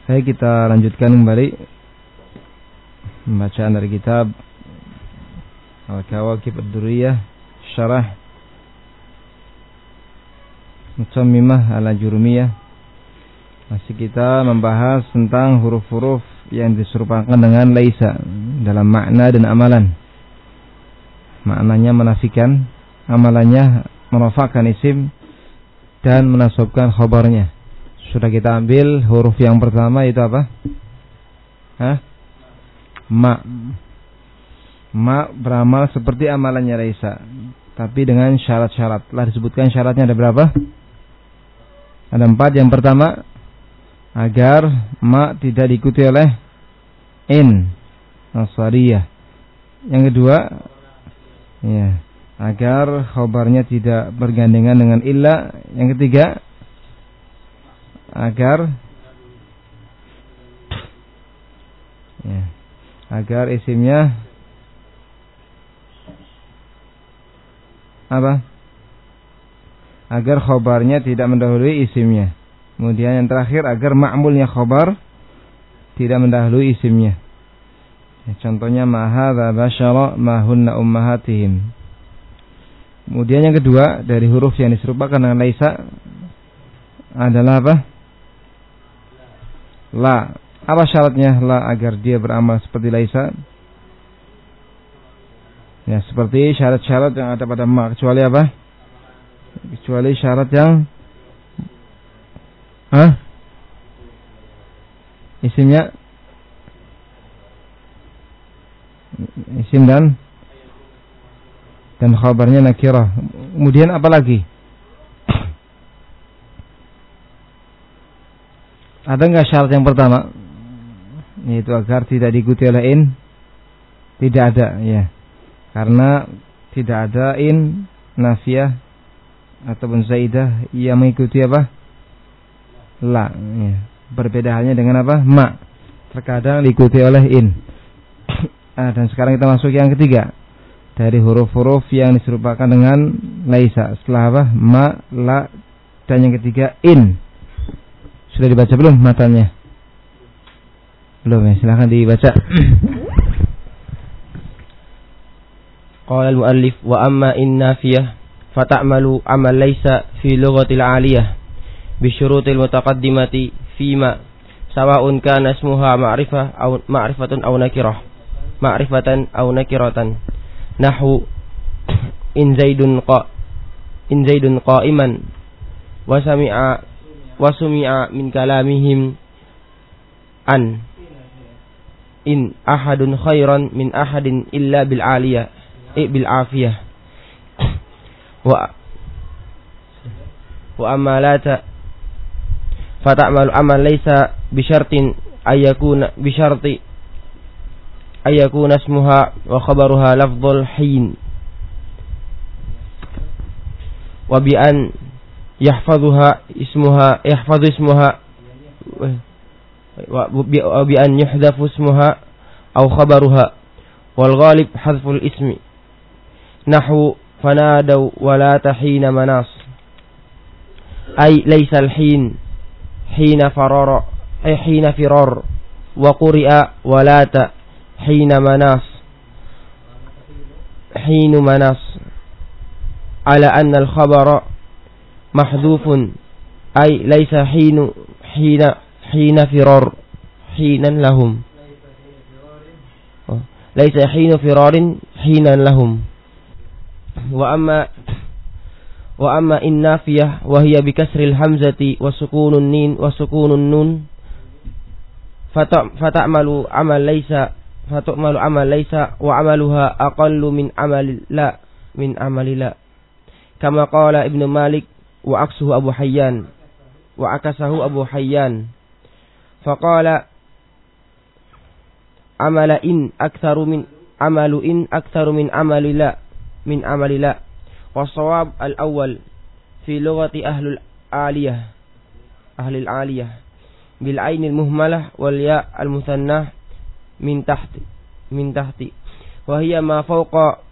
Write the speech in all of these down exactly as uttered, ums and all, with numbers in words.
Baik, kita lanjutkan kembali pembacaan dari kitab Al-Kawakib Ad-Durriyah Syarah Mutammimah Al-Jurumiyah. Masih kita membahas tentang huruf-huruf yang diserupakan dengan laisa dalam makna dan amalan. Maknanya menafikan, amalannya menafakkan isim dan menasabkan khabarnya. Sudah kita ambil huruf yang pertama itu apa? Hah? Ma. Ma beramal seperti amalannya laisa, tapi dengan syarat-syarat. Telah disebutkan syaratnya ada berapa? Ada empat. Yang pertama, agar ma tidak diikuti oleh in nasariyah. Yang kedua, ya, agar khabarnya tidak bergandengan dengan illa. Yang ketiga, agar ya, agar isimnya apa? Agar khabarnya tidak mendahului isimnya. Kemudian yang terakhir, agar ma'mulnya khabar tidak mendahului isimnya. Ya, contohnya ma hadza basyara ma hunna ummahatihim. Kemudian yang kedua dari huruf yang diserupakan dengan laisa adalah apa? La. Apa syaratnya la agar dia beramal seperti laisa? Ya, seperti syarat-syarat yang ada pada ma, kecuali apa? Kecuali syarat yang Hah? Isimnya isim dan dan khabarnya nakirah. Kemudian apa lagi? Ada enggak syarat yang pertama? Yaitu agar tidak diikuti oleh in? Tidak ada, ya. Karena tidak ada in nafiyah ataupun zaidah yang mengikuti apa? La, ya. Berbeda halnya dengan apa? Ma. Terkadang diikuti oleh in. Ah, dan sekarang kita masuk yang ketiga. Dari huruf-huruf yang diserupakan dengan laisa. Setelah apa? Ma, la, dan yang ketiga in. Sudah dibaca belum matanya? Belum ya, silahkan dibaca. Qala al-muallif wa amma in nafiyah fata'malu amal laysa fi lughatil 'aliyah bi syurutil mutaqaddimati fima sawa'un kana ismuha ma'rifah aw ma'rifatun aw nakirah ma'rifatan aw nakiratan nahwu in zaidun qa in zaidun qa'iman wa sami'a wa sumi'a min kalamihim an in ahadun khairan min ahadin illa bil 'aliyah i bil 'afiyah wa wa amalata fata'malu amal laysa bi syartin ayakuna bi syarti ayakuna ismuha wa khabaruha lafdhul hin wa bi an yahfazuha ismuha yahfazu ismuha wa bi an yuhdhafu ismuha aw khabaruha wal ghalib hadful ismi nahwu fanadaw wala tahina manas ay laysa al hin hina farara ay hina firar wa quri'a walata hina manas hinu manas ala anna al khabara mahdhufun ay laysa hinu hina hina firar hinan lahum laysa hinu firarin hinan lahum wa amma wa amma in nafiyah wa hiya bi kasril hamzati wa sukunun nin wa sukunun nun fata'malu amal laysa fata'malu amal laysa wa amaluha aqallu min amali la min amali la kama qala Ibnu Malik wa aksuhu Abu Hayyan wa akasahu Abu Hayyan faqala amala in aktsaru min amalu in aktsaru min amali la min amali la wasawab al-awwal fi lughati ahlul aliyah ahlil aliyah bil ainil muhmalah wal ya al-muthannah min tahti min tahti wa hiya ma fawqa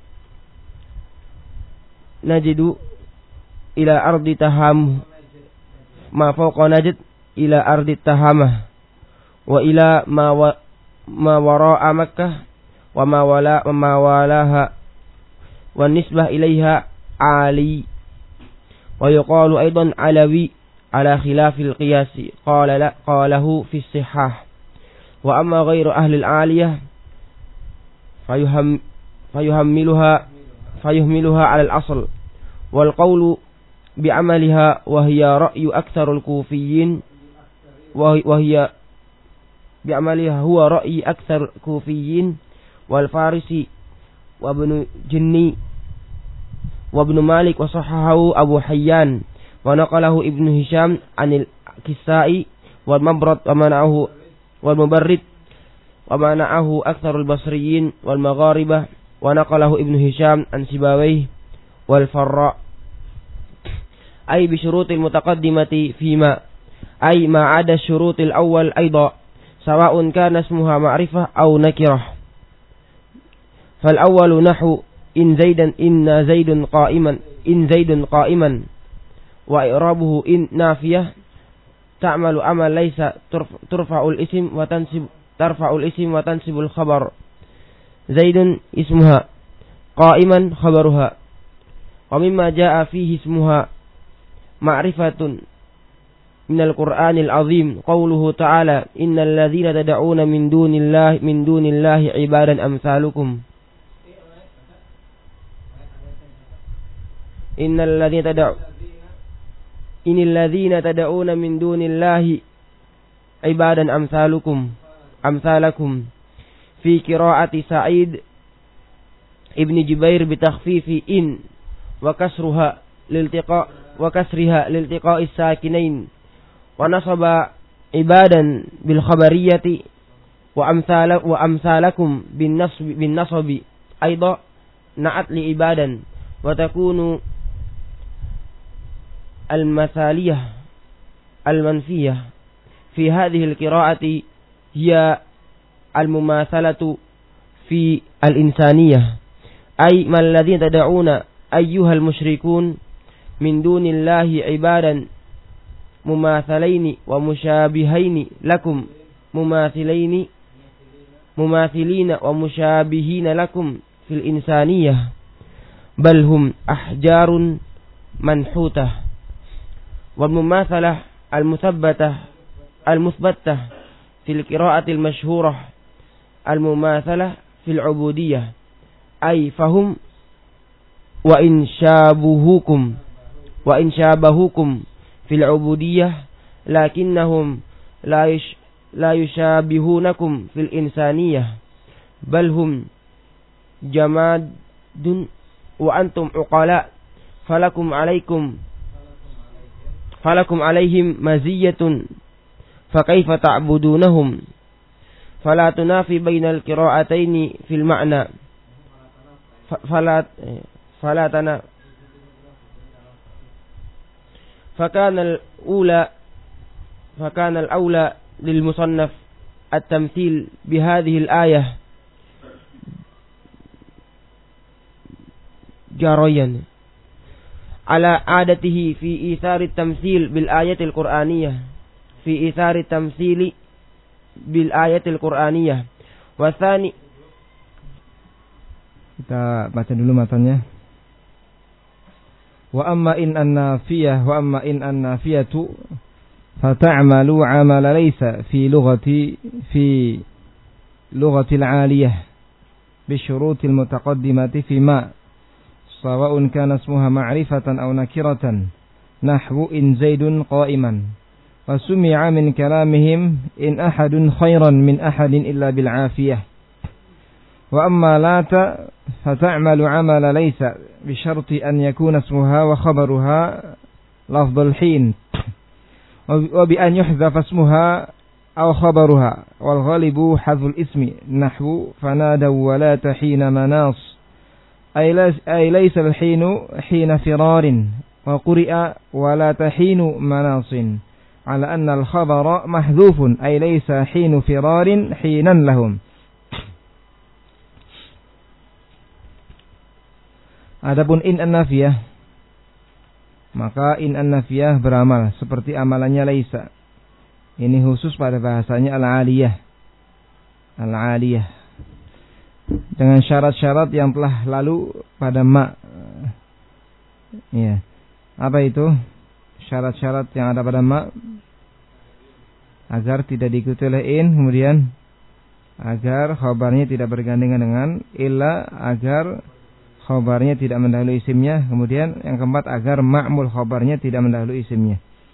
najidu ila ardi taham ma fawqa najid ila ardi tahamah wa ila ma wa, ma wara'a Makkah wa ma wala wa ma walaha wan nisbah ilaiha ali wa yuqalu aidan alawi ala khilafil qiyasi qala la qalahu fi sihah wa amma ghairu ahli al-aliyah fayuham fayuhammiluha fayuhmiluha ala al-asl wal qawlu bi'amaliha wa hiya ra'yu aktsarul kufiyyin wa hiya bi'amaliha huwa ra'yi aktsar kufiyyin wal farisi wa ibn jinni wa ibn malik wa sahahahu abu hayyan wa naqalahu ibn hisham anil kisai wal mabrad wa mana'ahu wal mubarrid wa mana'ahu aktsarul basriyyin wal magharibah wa naqalahu ibn hisham an sibawayh wal farra ay bi syurutil mutaqaddimati fima ay ma ada syurutil awwal aidha sawa'un kana ismuha ma'rifah aw nakirah fal awwalu nahu in zaidan inna zaidun qa'iman in zaidun qa'iman wa i'rabuhu in nafiyah ta'malu amal laysa turfa'ul ism wa tansib tarfa'ul ism wa tansibul khabar zaidun ismuha qa'iman khabaruha wa mimma jaa'a fihi ismuha ma'rifatun minal Qur'anil azim qawluhu ta'ala innal ladzina tad'una min dunillahi min dunillahi ibadan amsalukum innal ladzina tad'u innal ladzina tad'una min dunillahi ibadan amsalukum amsalakum fi qira'ati Sa'id ibn Jubair bi takhfifi in wa kasruha liltiqa wa kasriha liltiqa'i sakinain wa nasaba ibadan bil khabariyati wa amsala wa amsalakum bin nasbi bin nasabi aidha na'at li ibadan wa takunu al masaliyah al manfiyah fi hadhihi al qira'ati hiya al mumathalatu fi al insaniyah ay man ladhina tad'una ayyuhal musyrikun min dunillahi ibadan mumathalaini wa musyabihaini lakum mumathilaini mumathilina wa musyabihina lakum fil insaniyah bal hum ahjarun manhutah wal mumathalah al muthabbatah al muthbatah fil qira'ati al masyhurah al mumathalah fil ubudiyah ay fahum wa in syabuhukum wa in syabahukum fil ubudiyah lakinnahum la yush, la yushabihunakum fil insaniyah bal hum jamadun wa antum uqala falakum alaikum falakum alaihim maziyatun fa kaifa ta'budunahum fala tunafi bainal qira'ataini fil ma'na fala fala tana فكان الأولى فكان الأولى للمصنف التمثيل بهذه الآية جاريا على عادته في إيثار التمثيل بالآية القرآنية في إيثار التمثيل بالآية القرآنية والثاني. Kita baca dulu matanya. Wa amma in an-nafiyah wa amma in an-nafiyatu fata'malu 'amala laysa fi lughati fi lughati al-'aliyah bi syurutil mutaqaddimati fi ma sawa'un kana ismuha ma'rifatan aw nakiratan nahwu in zaidun qa'iman wa sumi'a min kalamihim in ahadun khairan min ahadin illa bil 'afiyah wa amma lata فتعمل عمل ليس بشرط أن يكون اسمها وخبرها لفظ الحين وبأن يحذف اسمها أو خبرها والغالب حذف الاسم نحو فنادوا ولا حين مناص أي ليس الحين حين فرار وقرئ ولا حين مناص على أن الخبر محذوف أي ليس حين فرار حينا لهم. Adapun in an-nafiyah, maka in an-nafiyah beramal seperti amalannya laisa. Ini khusus pada bahasanya al-aliyah. Al-aliyah. Dengan syarat-syarat yang telah lalu pada ma. Ya. Apa itu? Syarat-syarat yang ada pada ma agar tidak diikuti oleh in, kemudian agar khabarnya tidak bergandengan dengan illa, agar khabarnya tidak mendahului isimnya, kemudian yang keempat agar ma'mul khabarnya tidak mendahului isimnya.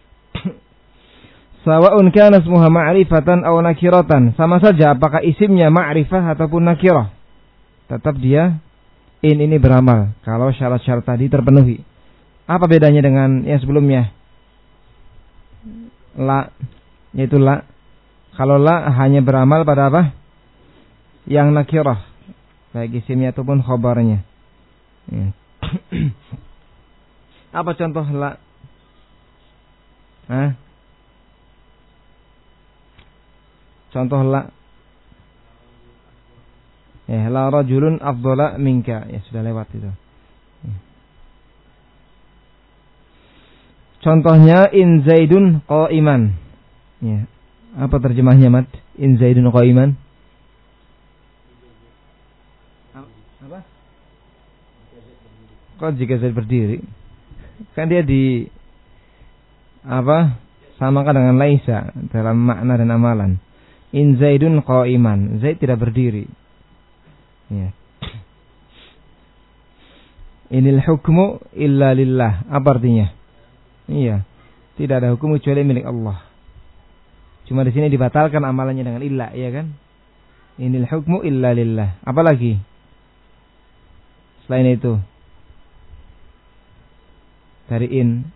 Sawa'un kana ismuha ma'rifatan aw nakiratan, sama saja apakah isimnya ma'rifah ataupun nakirah, tetap dia in ini beramal kalau syarat-syarat tadi terpenuhi. Apa bedanya dengan yang sebelumnya? La, yaitu la. Kalau la hanya beramal pada apa? Yang nakirah, baik isimnya ataupun khabarnya. Ya. Apa contoh la? Hah? Contoh la. Ya, la rajulun afdhala minka. Ya, sudah lewat itu. Ya. Contohnya in Zaidun qa'iman. Ya. Apa terjemahnya, Mat? In Zaidun qa'iman. Apa? Kok jika Zaid berdiri? Kan dia di apa? Samakan dengan laisa dalam makna dan amalan. In Zaidun qa'iman. Zaid tidak berdiri. Ya. Inil hukmu illa lillah. Apa artinya? Iya. Tidak ada hukum kecuali milik Allah. Cuma di sini dibatalkan amalannya dengan illa, ya kan? Inil hukmu illa lillah. Apa lagi? Selain itu. Dari in.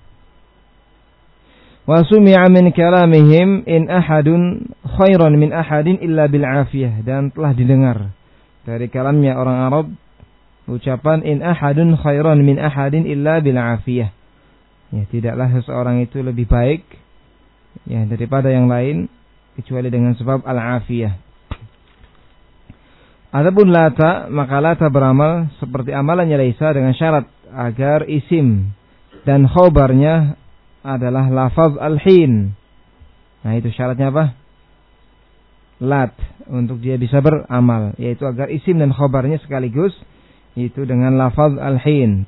Wa sumi'a min kalamihim in ahadun khairan min ahadin illa bil afiyah, dan telah didengar dari kalamnya orang Arab ucapan in ahadun khairan min ahadin illa bil afiyah. Ya, tidaklah seseorang itu lebih baik ya daripada yang lain kecuali dengan sebab al-afiyah. Adapun lata, maka lata beramal seperti amalannya laisa dengan syarat agar isim dan khobarnya adalah lafaz al-hin. Nah, itu syaratnya apa? Lat, untuk dia bisa beramal, yaitu agar isim dan khobarnya sekaligus, itu dengan lafaz al-hin.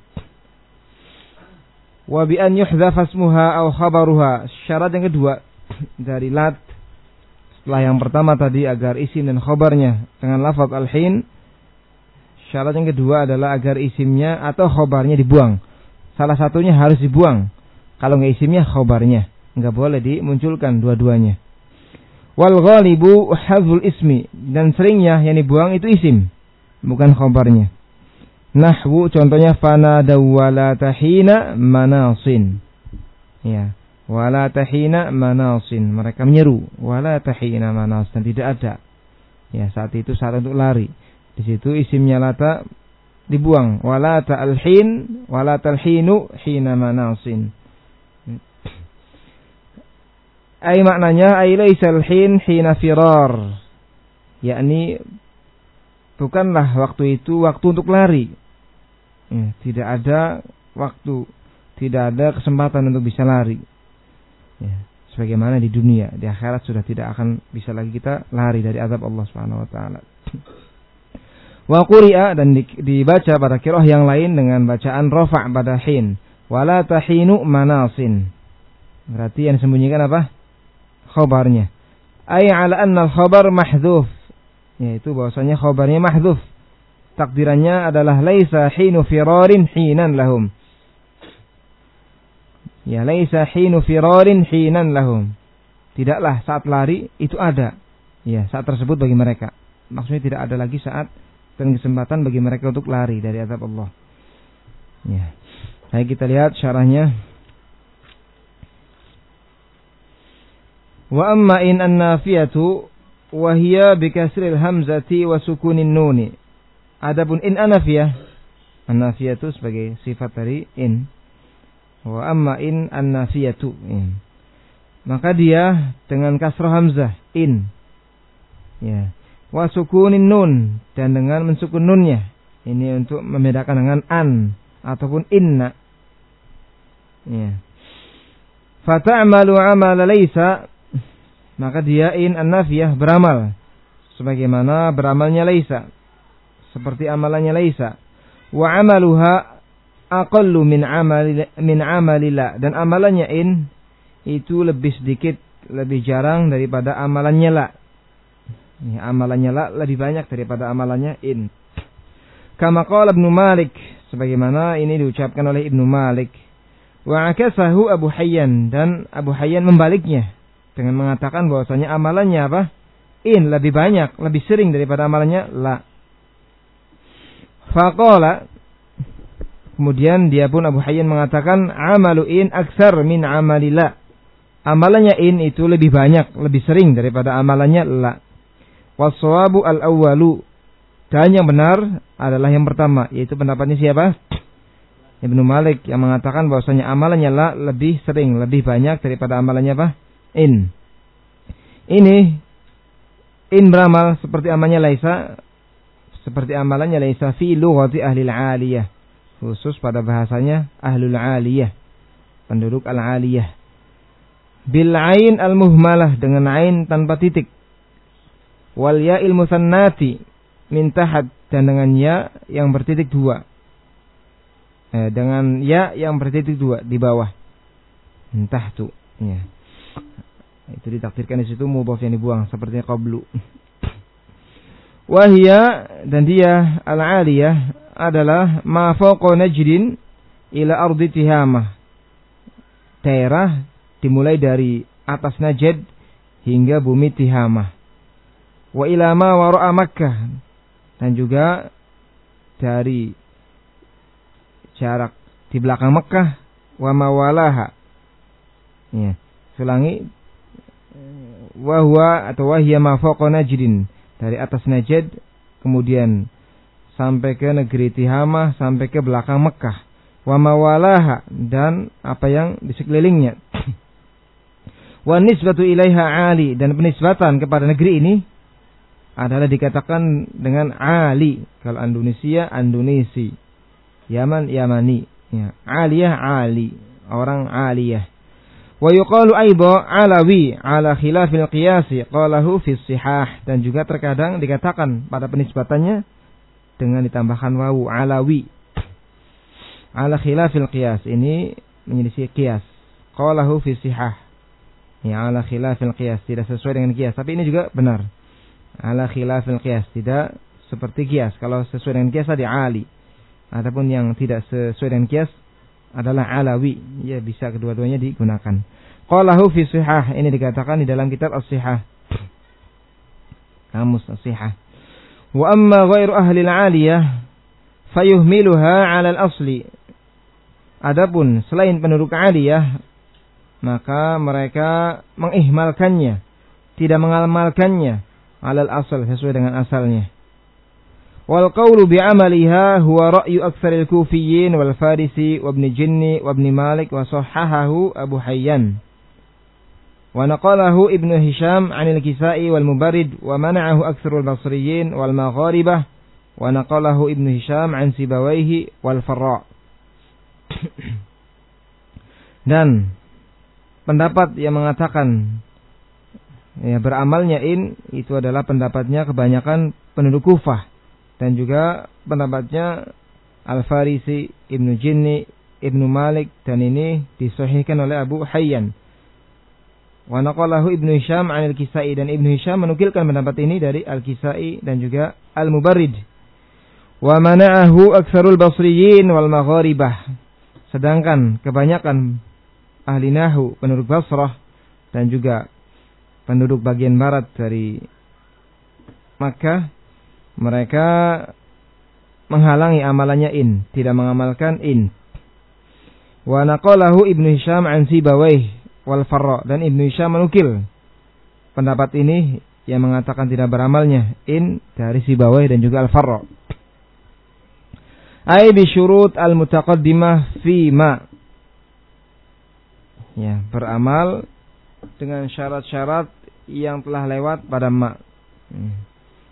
Wa bi an yuhdhaf ismuha aw khabaruha. Syarat yang kedua dari lat setelah yang pertama tadi agar isim dan khabarnya dengan lafaz al-hin, syarat yang kedua adalah agar isimnya atau khabarnya dibuang. Salah satunya harus dibuang. Kalau enggak isimnya, khabarnya enggak boleh dimunculkan dua-duanya. Wal ghalibu hadzul ismi, dan seringnya yang dibuang itu isim, bukan khabarnya. Nahwu contohnya fanadaw wala tahina manasin. Ya, wala tahina manasin. Mereka menyeru wala tahina manas, dan tidak ada. Ya, saat itu saat untuk lari. Di situ isimnya lata dibuang. Wala ta'alhin wala talhinu hina manasin. Ai maknanya ai laisal hin hina firar. Yakni bukanlah waktu itu waktu untuk lari. Ya, tidak ada waktu, tidak ada kesempatan untuk bisa lari. Ya, sebagaimana di dunia, di akhirat sudah tidak akan bisa lagi kita lari dari azab Allah Subhanahu wa taala. Wa quri'a, dan dibaca pada qiraah yang lain dengan bacaan rafa' pada hin. Wala tahinu manasin. Berarti yang disembunyikan apa? Khabarnya. Ai ala anna al-khabar mahdhuf. Yaitu bahwasanya khabarnya mahdhuf. Takdirannya adalah laisa hinu firarin hinan lahum. Ya, laisa hinu firarin hinan lahum. Tidaklah saat lari itu ada. Ya, saat tersebut bagi mereka. Maksudnya tidak ada lagi saat dan kesempatan bagi mereka untuk lari dari azab Allah. Ya. Baik, kita lihat syarahnya. Wa amma in an-nafiyatu wa hiya bi kasril hamzati wa sukunin nuni. Adapun in an-nafiyah, an-nafiyatu sebagai sifat dari in. Wa amma in an-nafiyatu, in. Maka dia dengan kasrah hamzah in. Ya. Wa sukunin nun, dan dengan mensukun nunnya. Ini untuk membedakan dengan an ataupun inna. Ya. Fata'malu amala laysa, maka dia in an-nafiyah beramal sebagaimana beramalnya laisa, seperti amalannya laisa. Wa amaluha aqallu min amali min amalila, dan amalannya in itu lebih sedikit, lebih jarang daripada amalannya la. Ya, amalannya la lebih banyak daripada amalannya in. Kama qala Ibnu Malik, sebagaimana ini diucapkan oleh Ibnu Malik. Wa akasahu Abu Hayyan, dan Abu Hayyan membaliknya dengan mengatakan bahwasanya amalannya apa? In, lebih banyak, lebih sering daripada amalannya la. Faqala, kemudian dia pun Abu Hayyan mengatakan amalu in aksar min amalila. Amalannya in itu lebih banyak, lebih sering daripada amalannya la. Wassawabu al-awwalu, dan yang benar adalah yang pertama, yaitu pendapatnya siapa? Ibnu Malik yang mengatakan bahwasanya amalannya la lebih sering, lebih banyak daripada amalannya apa? In. Ini in beramal seperti amalnya laisa, seperti amalannya laisa fi lughati ahli al-aliyah, khusus pada bahasanya ahlul aliyah, penduduk al-aliyah. Bil ain al-muhmalah, dengan ain tanpa titik. Wal ya'il musannati min tahat, dan dengan ya yang bertitik dua. Eh, dengan ya yang bertitik dua di bawah. Entah tuh, ya. Itu ditakdirkan di situ mudhaf yang dibuang seperti qablu. Wahia, dan dia al-aliyah adalah ma fawqa najdin ila ardi tihamah. Daerah dimulai dari atas Najd hingga bumi Tihamah. Wa ila ma wara'a Makkah, dan juga dari jarak di belakang Mekah, wa mawalaha. Ya, ulangi, wa huwa atau wahya ma fawqa Najdin, dari atas Najd kemudian sampai ke negeri Tihamah, sampai ke belakang Mekah. Wa mawalaha, dan apa yang di sekelilingnya. Wa nisbatu ilaiha ali, dan penisbatan kepada negeri ini adalah dikatakan dengan ali. Kalau Indonesia, Indonesi. Yaman, Yamani. Ya, aliyah, ali. Orang aliyah. Wa yuqalu aiba alawi ala khilafil qiyasi qalahu fi sihah, dan juga terkadang dikatakan pada penisbatannya dengan ditambahkan wawu, alawi. Ala khilafil qiyas, ini menyelisih qiyas. Qalahu fi sihah. Ya, ala khilafil qiyas, tidak sesuai dengan qiyas, tapi ini juga benar. Ala khilafil qiyas, tidak seperti qiyas. Kalau sesuai dengan qiyas tadi ali. Ataupun yang tidak sesuai dengan qiyas adalah alawi. Ya, bisa kedua-duanya digunakan. Qalahu fi sihah, ini dikatakan di dalam kitab as-sihah. Kamus as-sihah. Wa amma ghairu ahli al-aliyah fayuhmiluha 'ala al-asli. Adapun selain penduduk aliyah, maka mereka mengihmalkannya, tidak mengamalkannya 'ala al-asl, sesuai dengan asalnya. Wal qawlu bi'amaliha huwa ra'yu aktsaril kufiyyin wal farisi wa ibn Jinni wa ibn Malik wa sahhahahu Abu Hayyan. Wa naqalahu Ibnu Hisham 'anil Kisai wal Mubarrid wa mana'ahu aktsarul Basriyyin wal Magharibah wa naqalahu Ibnu Hisham 'an Sibawayhi wal Farra. Dan pendapat yang mengatakan ya beramalnya in itu adalah pendapatnya kebanyakan penduduk Kufah, dan juga pendapatnya Al-Farisi, Ibnu Jinni, Ibnu Malik, dan ini disahihkan oleh Abu Hayyan. Wa naqalahu Ibnu Hisham 'anil Kisai, dan Ibnu Hisham menukilkan pendapat ini dari Al-Kisai dan juga Al-Mubarrid. Wa mana'ahu aktsarul Basriyyin wal Magharibah, sedangkan kebanyakan ahli nahwu penduduk Basrah dan juga penduduk bagian barat dari Makkah, mereka menghalangi amalannya in, tidak mengamalkan in. Wa naqalahu Ibnu Hisham 'an Sibawayh wal Farra, dan Ibnu Hisham menukil pendapat ini yang mengatakan tidak beramalnya in dari Sibawayh dan juga Al-Farra. Ai bi syurut al-mutaqaddimah fi ma, ya, beramal dengan syarat-syarat yang telah lewat pada ma. Hmm.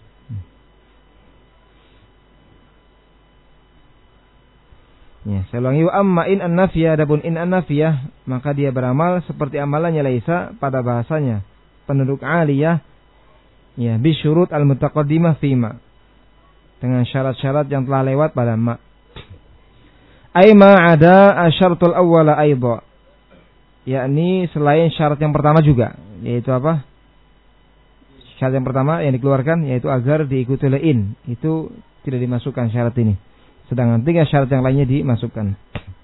Ya, saya ulangi, wa amma in an-nafiyah, adapun in an-nafiyah, maka dia beramal seperti amalannya laisa pada bahasanya penduduk aliyah, ya, bisyurut al-mutaqaddimah fima, dengan syarat-syarat yang telah lewat pada ma. Ai ma ada asyaratul awwala aidha, yakni selain syarat yang pertama juga, yaitu apa? Syarat yang pertama yang dikeluarkan yaitu agar diikuti oleh in, itu tidak dimasukkan syarat ini. Sedangkan tiga syarat yang lainnya dimasukkan.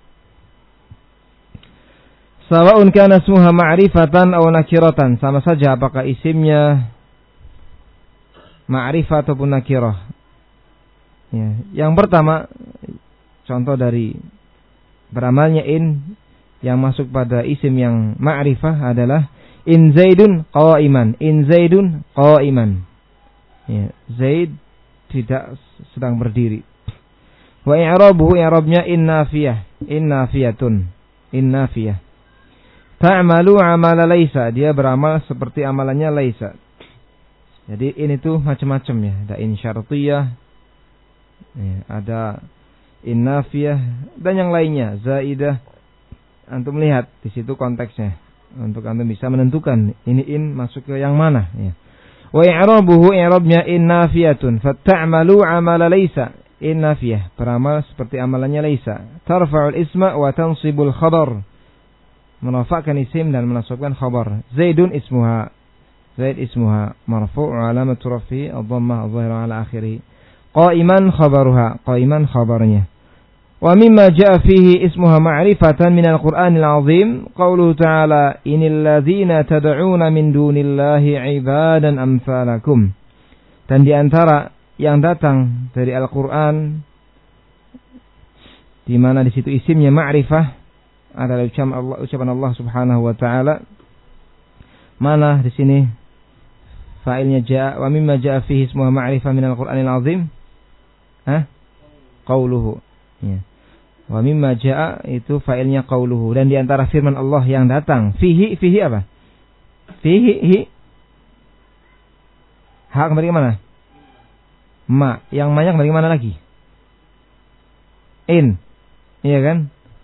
Sawa'un kana ismuha ma'rifatan aw nakiratan, sama saja apakah isimnya ma'rifah ataupun nakirah. Ya, yang pertama contoh dari beramalnya in yang masuk pada isim yang ma'rifah adalah in Zaidun qa'iman, in Zaidun qa'iman. Ya, Zaid tidak sedang berdiri. Wa i'rabuhu, i'rabnya in nafiyah, in nafiyatun, in nafiyah. Ta'malu amala laisa, dia beramal seperti amalannya laisa. Jadi in itu macam-macam ya, ada in syartiyah, ya, ada in nafiyah dan yang lainnya, zaidah. Antum lihat di situ konteksnya untuk antum bisa menentukan ini in masuk ke yang mana ya. Wa i'rabuhu, i'rabnya in nafiyatun, fata'malu amala laisa, in nafiyah, beramal seperti amalannya laisa. Tarfa'ul isma wa tansibul khabar, menafakkan isim dan menasabkan khabar. Zaidun ismuha, Zaid ismuha marfu' alamatu rafi ad-dhammah adh-dhahira ala akhirih. Qa'iman khabaruha, qa'iman khabarnya. Wa mimma ja'a fihi ismuha ma'rifatan minal Qur'anil 'azim qauluhu ta'ala innal ladzina tad'una min dunillahi 'ibadan amsalakum. Dan di antara yang datang dari Al-Qur'an di mana di situ isimnya ma'rifah adalah ucapan Allah, ucapan Allah Subhanahu wa taala. Mana di sini fa'ilnya ja'a, wa mimma ja'a fihi ismuha ma'rifah minal Qur'anil 'azim? Hah? Qauluhu. Ya. Wa mimma jaa itu fa'ilnya qauluhu, dan di antara firman Allah yang datang fihi, fihi apa? Fihi hi. Ha kembali ke mana? Ma, yang ma kembali ke mana lagi? In. Iya kan?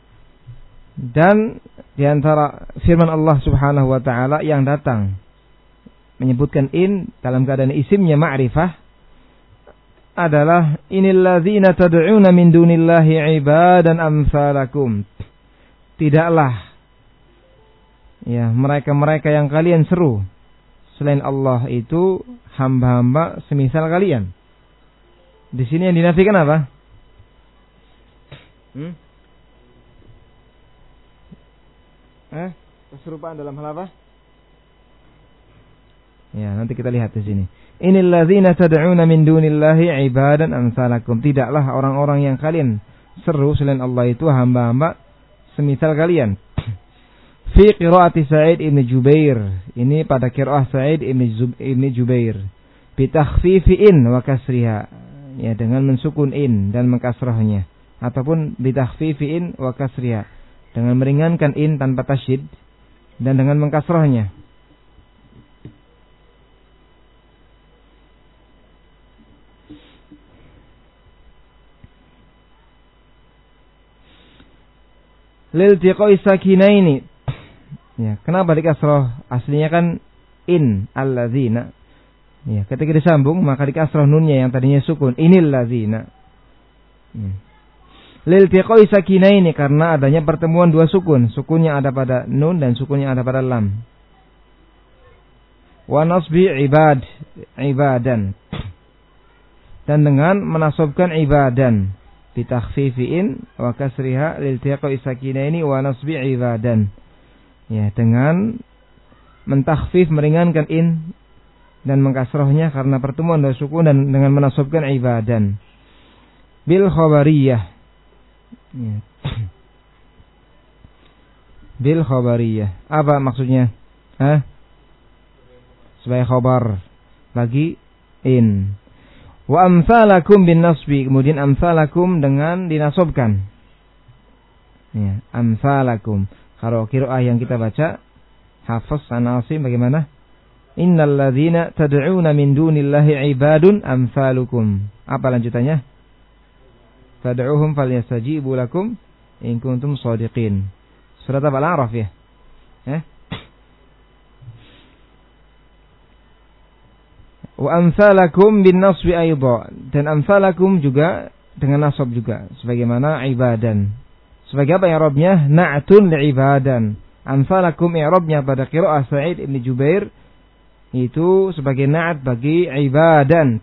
Dan di antara firman Allah Subhanahu wa taala yang datang menyebutkan in dalam keadaan isimnya ma'rifah adalah innal ladzina tad'una min dunillahi ibadan amsalakum. Tidaklah ya mereka-mereka yang kalian seru selain Allah itu hamba-hamba semisal kalian. Di sini yang dinafikan apa? Hmm? Eh, keserupaan dalam hal apa? Ya, nanti kita lihat di sini. Innal ladzina tad'una min dunillahi ibadan amsalakum. Tidaklah orang-orang yang kalian seru selain Allah itu hamba-hamba semisal kalian. Fi qiraati Sa'id ibn Jubair. Ini pada qiraah Sa'id ibn Jubair. Bi takhfifi in wa kasriha. Ya, dengan mensukun in dan mengkasrahnya, ataupun bi takhfifi in wa kasriha, dengan meringankan in tanpa tasydid dan dengan mengkasrahnya. Liltiqai sakinaini. Ya, kenapa dikasrah? Aslinya kan in alladzina. Ya, ketika disambung maka dikasrah nunnya yang tadinya sukun. Inil ladzina. Ya. Liltiqai sakinaini, karena adanya pertemuan dua sukun. Sukunnya ada pada nun dan sukunnya ada pada lam. Wa nasbi ibad, ibadan. Dan dengan menasabkan ibadan. Bitakhfifiin wa kasriha liltiqai sakinaini wa nasbi ibadan. Ya, dengan mentakhfif meringankan in dan mengkasrahnya karena pertemuan dua sukun, dan dengan menasabkan ibadan. Bil khabariyah. Ya. Bil khabariyah. Apa maksudnya? Hah? Sebagai khabar bagi in. Wa amsalakum bin nasbi, kemudian amsalakum dengan dinasobkan. Ya, amsalakum. Kalau qiraah yang kita baca Hafs an Asim bagaimana? Innal ladzina tad'una min dunillahi ibadun amsalukum. Apa lanjutannya? Fad'uhum falyastajibu lakum in kuntum shadiqin. Surat Al-A'raf ya. Eh? Wa amsalakum bin nasbi aidha, dan amsalakum juga dengan nasab juga sebagaimana ibadan. Sebagai apa i'rabnya? Na'tun li'ibadan. Amsalakum i'rabnya pada qiraah Sa'id Ibn Jubair itu sebagai na'at bagi ibadan.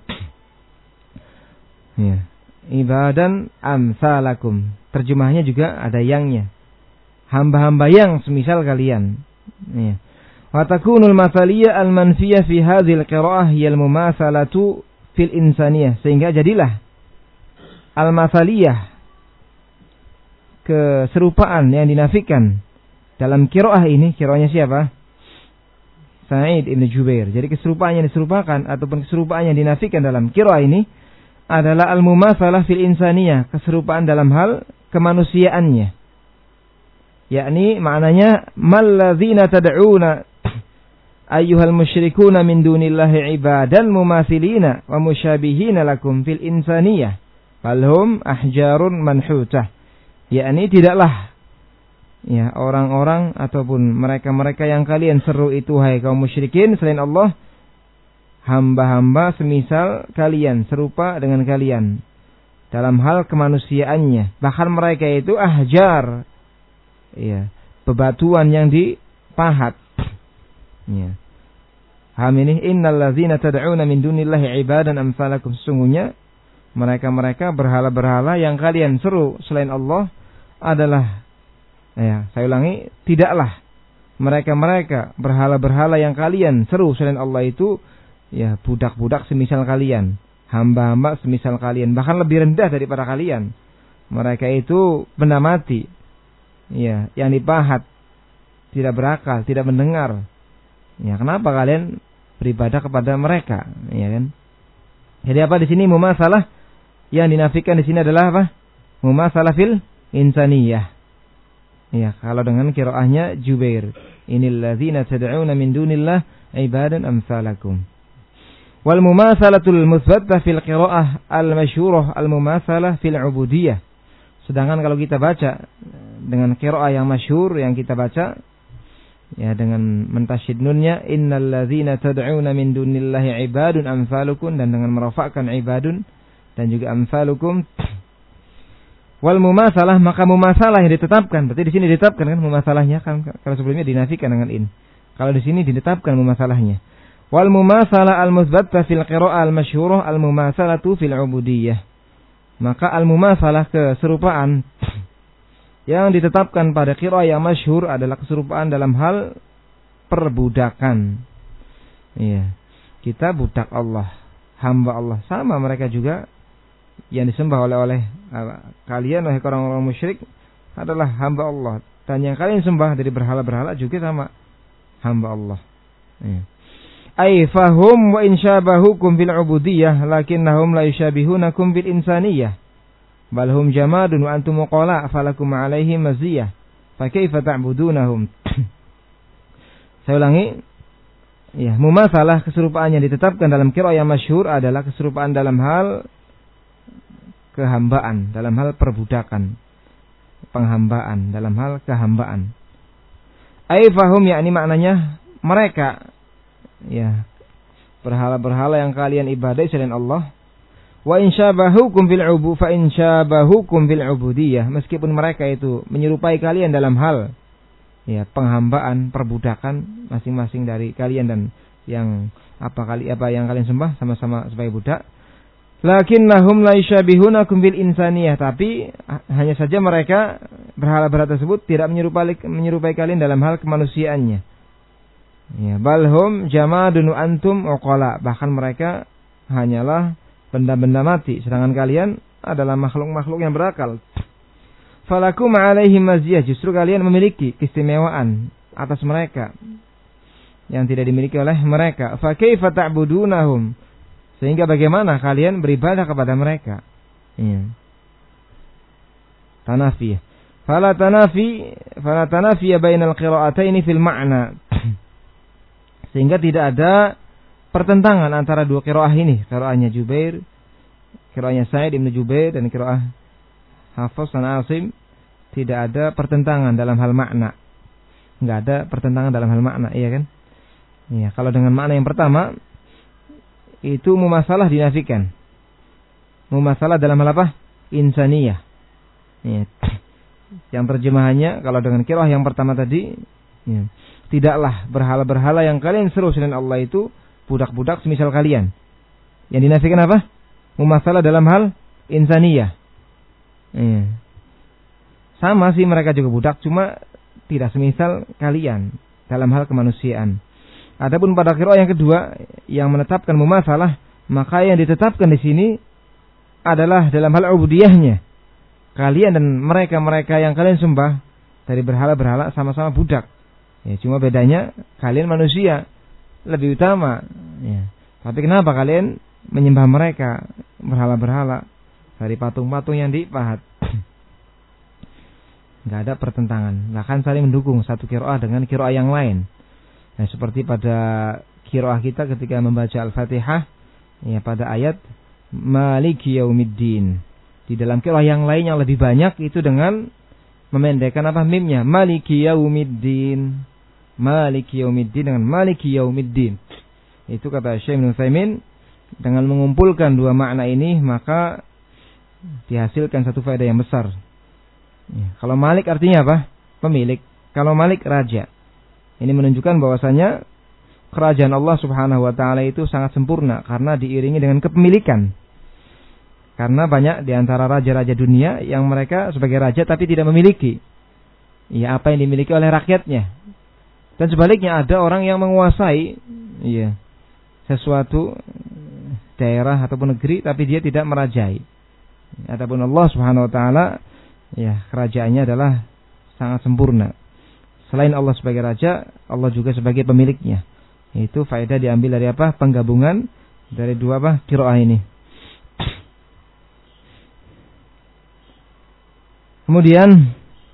Ya, ibadan amsalakum. Terjemahnya juga ada yangnya. Hamba-hamba yang semisal kalian. Ya. Wa takunul mathaliyah al-manfiyah fi hadhil qiraah hiya al-mumathalatu fil insaniyah, sehingga jadilah al-mathaliyah, keserupaan yang dinafikan dalam qiraah ini. Qiraahnya siapa? Sa'id Ibn Jubair. Jadi keserupaan yang diserupakan ataupun keserupaan yang dinafikan dalam qiraah ini adalah al-mumatsalah fil insaniyah, keserupaan dalam hal kemanusiaannya. Yakni maknanya malladzina tad'una ayyuhal musyrikuna min dunillahi ibadan mumathilina wa musyabihina lakum fil insaniyah falhum ahjarun manhutah. Yakni tidaklah ya orang-orang ataupun mereka-mereka yang kalian seru itu hai kaum musyrikin selain Allah, hamba-hamba semisal kalian, serupa dengan kalian dalam hal kemanusiaannya. Bahkan mereka itu ahjar, ya, bebatuan yang dipahat. Ya. Ham ini innal ladzina tad'una min dunillahi ibadan amsalakum, sesungguhnya mereka-mereka berhala-berhala yang kalian seru selain Allah adalah, ya, saya ulangi, tidaklah mereka-mereka berhala-berhala yang kalian seru selain Allah itu ya budak-budak semisal kalian, hamba-hamba semisal kalian, bahkan lebih rendah daripada kalian. Mereka itu benda mati, ya, yang dipahat, tidak berakal, tidak mendengar. Ya, kenapa kalian beribadah kepada mereka? Ya kan? Jadi apa di sini mumasalah yang dinafikan di sini adalah apa? Mumasalah fil insaniyah. Ya, kalau dengan qiraahnya Jubair, innal ladzina tad'una min dunillah ibadan amsalakum. Wal mumasalatul mutsbattah fil qiraah al masyhurah al mumasalah fil ubudiyah. Sedangkan kalau kita baca dengan qiraah yang masyhur yang kita baca ya dengan mentasyid nunnya innal ladzina tad'una min dunillahi ibadun amsalukum, dan dengan merafa'kan ibadun dan juga amsalukum. Wal mumasalah, maka mumasalah yang ditetapkan, berarti di sini ditetapkan kan mumasalahnya, kan kalau sebelumnya dinafikan dengan in. Kalau di sini ditetapkan mumasalahnya. Wal mumasalah al mutsbattah fil qiraa'ah al masyhurah al mumasalatu fil ubudiyah. Maka al mumasalah, keserupaan yang ditetapkan pada qiraah yang masyhur adalah keserupaan dalam hal perbudakan. Iya. Kita budak Allah, hamba Allah, sama mereka juga yang disembah oleh oleh kalian oleh orang-orang musyrik adalah hamba Allah, dan yang kalian sembah dari berhala-berhala juga sama hamba Allah. Iya. Ai fahum wa insyabahukum bil ubudiyah lakinnahum la yushabihunakum bil insaniyah. Bal hum jamadun wa antum qala falakum alaihim maziyah. Fa kaifa ta'budunahum? Saya ulangi. Ya, mumasalah, keserupaan yang ditetapkan dalam qiraah yang masyhur adalah keserupaan dalam hal kehambaan, dalam hal perbudakan, penghambaan, dalam hal kehambaan. Ai fahum, yakni maknanya mereka, ya, berhala-berhala yang kalian ibadai selain Allah. Wa insyabahukum bil ubu fa insyabahukum bil ubudiyah, meskipun mereka itu menyerupai kalian dalam hal ya penghambaan, perbudakan masing-masing dari kalian dan yang apa kali apa yang kalian sembah sama-sama sebagai budak. Lakinnahum la yushabihunakum bil insaniyah, tapi hanya saja mereka berhala-berhala tersebut tidak menyerupai menyerupai kalian dalam hal kemanusiaannya. Ya, balhum jamadun antum uqala, bahkan mereka hanyalah benda-benda mati, sedangkan kalian adalah makhluk-makhluk yang berakal. Falakum alaihim maziyah, justru kalian memiliki keistimewaan atas mereka yang tidak dimiliki oleh mereka. Fa kaifa ta'budunahum, sehingga bagaimana kalian beribadah kepada mereka? Iya. Tanafi. Fala tanafi, fala tanafi bainal qira'ataini fil ma'na. Sehingga tidak ada pertentangan antara dua qiraah ini, qiraahnya Jubair, qiraahnya Sa'id Ibn Jubair dan qiraah Hafs dan Asim, tidak ada pertentangan dalam hal makna. Enggak ada pertentangan dalam hal makna, iya kan? Iya, kalau dengan makna yang pertama itu mumasalah dinafikan. Mumasalah dalam hal apa? Insaniyah. Ya. Yang terjemahannya kalau dengan qiraah yang pertama tadi, ya, tidaklah berhala-berhala yang kalian seru selain Allah itu budak-budak semisal kalian. Yang dinafikan apa? Mumasalah dalam hal insaniyah. Ya. Sama sih mereka juga budak, cuma tidak semisal kalian dalam hal kemanusiaan. Adapun pada qiraah yang kedua yang menetapkan mumasalah, maka yang ditetapkan di sini adalah dalam hal ubudiyahnya. Kalian dan mereka-mereka yang kalian sembah dari berhala-berhala sama-sama budak. Ya, cuma bedanya kalian manusia lebih utama. Ya. Tapi kenapa kalian menyembah mereka berhala-berhala dari patung-patung yang dipahat? Nggak ada pertentangan, bahkan saling mendukung satu qiraah dengan qiraah yang lain. Nah, seperti pada qiraah kita ketika membaca Al-Fatihah, ya pada ayat Maliki Yaumiddin. Di dalam qiraah yang lain yang lebih banyak itu dengan memendekkan apa mimnya, Maliki Yaumiddin. Maliki Yaumiddin dengan Maliki Yaumiddin. Itu kata Syekh Ibnu Utsaimin, dengan mengumpulkan dua makna ini maka dihasilkan satu faedah yang besar. Ya, kalau Malik artinya apa? Pemilik. Kalau Malik raja. Ini menunjukkan bahwasanya kerajaan Allah Subhanahu wa taala itu sangat sempurna karena diiringi dengan kepemilikan. Karena banyak di antara raja-raja dunia yang mereka sebagai raja tapi tidak memiliki ya apa yang dimiliki oleh rakyatnya. Dan sebaliknya ada orang yang menguasai ya sesuatu daerah ataupun negeri tapi dia tidak merajai. Adapun Allah Subhanahu wa taala ya kerajaannya adalah sangat sempurna. Selain Allah sebagai raja, Allah juga sebagai pemiliknya. Itu faedah diambil dari apa? Penggabungan dari dua apa? Qiraah ini. Kemudian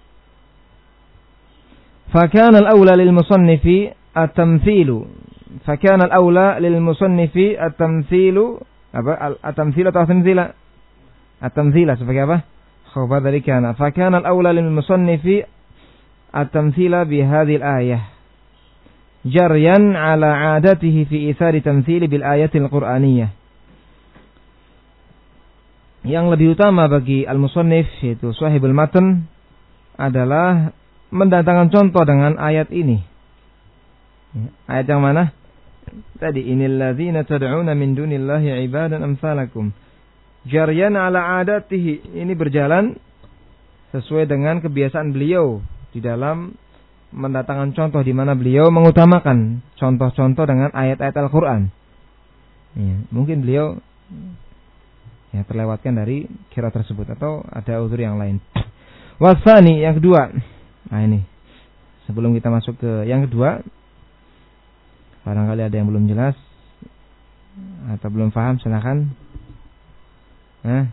fakana al-aula lil musannifi at-tamtsilu. Fakana al-aula lil musannifi at-tamtsilu apa? At-tamtsilu atau at-tamtsila? At-tamtsila sebagai apa? Khabar dari kana. Fakana al-aula lil musannifi at-tamtsila bi hadhihi al-ayah. Jaryan ala 'adatihi fi ithari tamtsili bil ayatil qur'aniyah. Yang lebih utama bagi al-musannif yaitu sahibul matan adalah mendatangkan contoh dengan ayat ini. Ayat yang mana? Tadi innal ladzina tad'una min dunillahi ibadan amsalakum. Jaryan ala 'adatihi, ini berjalan sesuai dengan kebiasaan beliau di dalam mendatangkan contoh di mana beliau mengutamakan contoh-contoh dengan ayat-ayat Al-Qur'an. Ya, mungkin beliau ya terlewatkan dari kira tersebut atau ada uzur yang lain. Wasani yang kedua. Nah ini sebelum kita masuk ke yang kedua, barangkali ada yang belum jelas atau belum paham, silakan. Nah,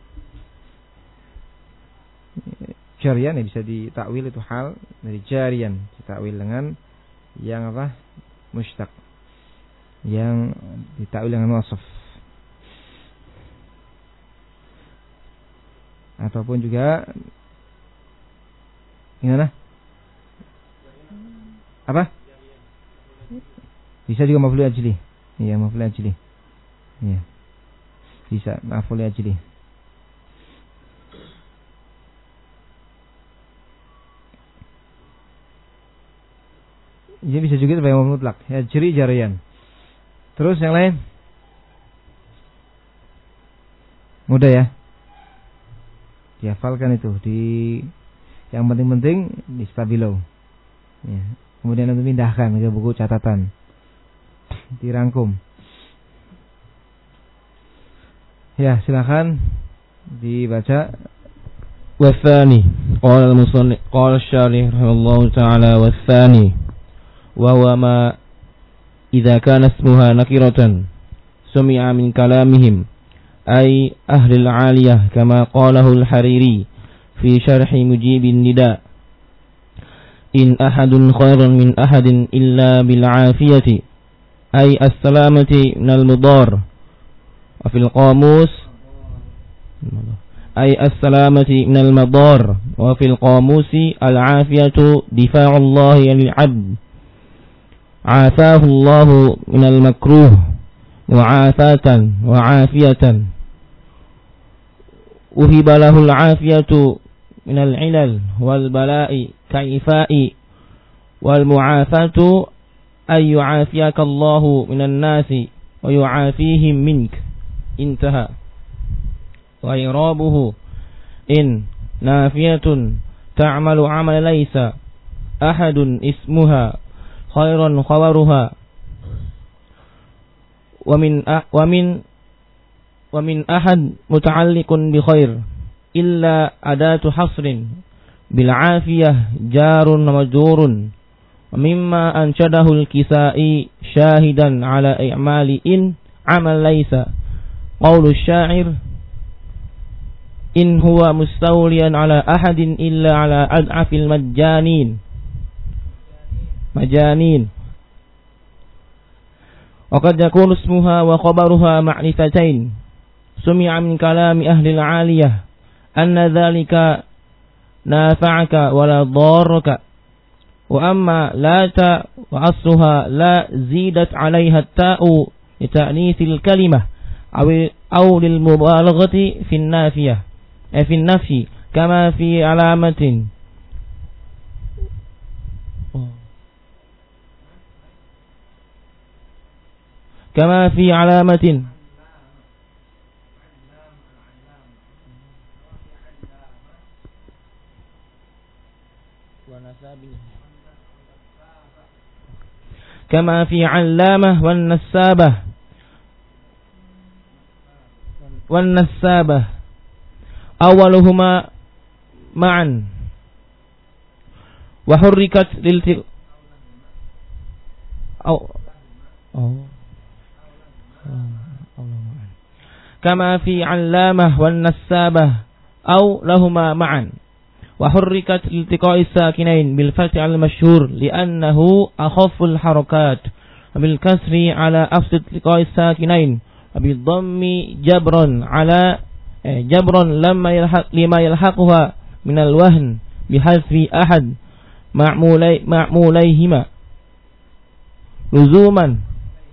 jarian ya bisa ditakwil itu hal dari jarian, ditakwil dengan yang apa? Mushtaq. Yang ditakwil dengan wasf. Ataupun juga gimana? Apa? Bisa juga maf'ul ajli. Iya, maf'ul ajli. Iya. Bisa maf'ul ajli. Iya, bisa juga sebagai maf'ul mutlak. Ya, jari jarian. Terus yang lain? Mudah ya? Dihafalkan itu di yang penting-penting di stabilo. Ya. Kemudian nanti pindahkan ke buku catatan. Dirangkum. Ya, silakan dibaca. Wathani qala al-musannif qala asy-syarih rahimahullahu ta'ala wathani wa huwa ma idza kana ismuha nakiratan sumi'a min kalamihim أي أهل العالية كما قاله الحريري في شرح مجيب النداء إن أحد خير من أحد إلا بالعافية أي السلامة من المضار وفي القاموس أي السلامة من المضار وفي القاموس العافية دفاع الله عن العبد عافاه الله من المكروه mu'afatan wa 'afiyatan. Uhiba lahul 'afiyatu minal 'ilal wal bala'i kaifa'i wal mu'afatu ay yu'afiyakallahu minan nasi wa yu'afihim mink. Intaha. Wa irabuhu in nafiyatun ta'malu 'amal laysa ahadun ismuha khairan khabaruha wa min wa min wa min ahad muta'alliqun bi khair illa adatu hasrin bil 'afiyah jarun majrurun wa mimma anshadahu al-Kisai syahidan ala i'mali in 'amal laysa qaulu asy-sya'ir in huwa mustawliyan ala ahadin illa ala ad'afil majjanin majanin. Wa qad yakunu ismuha wa khabaruha ma'rifatain sumi'a min kalami ahli al-'aliyah anna dhalika nafa'aka wa la darraka wa amma la ta wa asluha la zidat 'alayha at-ta'u li ta'nithil kalimah aw aw lil mubalaghati fi an-nafiyah ay fi an-nafyi kama fi 'alamatin kama fi 'alamatin kama fi 'allamah wan nasabah wan nasabah awaluhuma ma'an wa hurrikat lil oh kama fi 'allamah wan nasabah aw lahuma ma'an wa hurrikat iltiqa'i sakinain bil fathi al masyhur li'annahu akhafful harakat bil kasri ala afsad iltiqa'i sakinain bil dhammi jabran ala eh, jabran lamma yalhaq lima yalhaquha min al wahn bi hasfi ahad ma'mulai ma'mulaihima luzuman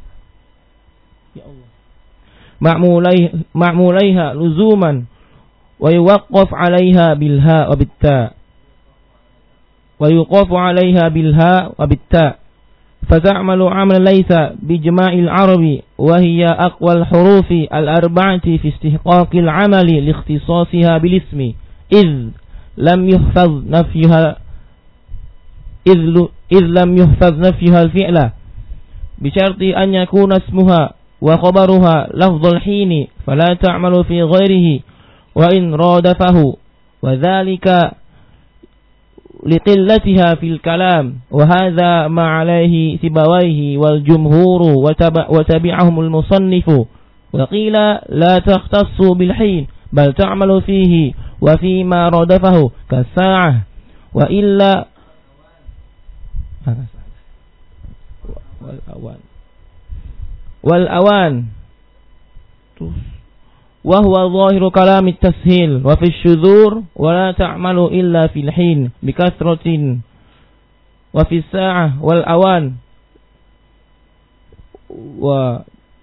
ma'mulai ma'mulaiha luzuman wa yuwaqqaf 'alaiha bil ha wa bit ta wa yuqafu 'alaiha bil ha wa bit ta fata'malu 'amal laysa bi jama'il arabi wa hiya aqwal hurufi al arba'ati fi istihqaqil 'amali li ikhtisasiha bil ismi id lam yuhfaz nafyuha id id lam yuhfaz nafyuha al fi'la bi syarti an yakuna ismuha wa khabaruha lafdhul hini fala ta'malu fi ghairihi wa in radafahu wa dhalika liqillatiha fil kalam wa hadha ma alayhi sibawayhi wal jumhuru wa tabi'ahum al musannifu wa qila la takhtassu bil hin bal ta'malu fihi wa fi ma radafahu kasa'ah wa illa wal awan wal awan wa huwa zahiru kalam at-tashil wa fi syudzur wa la ta'malu illa fil hin bi kasratin wa fi sa'ah wal awan wa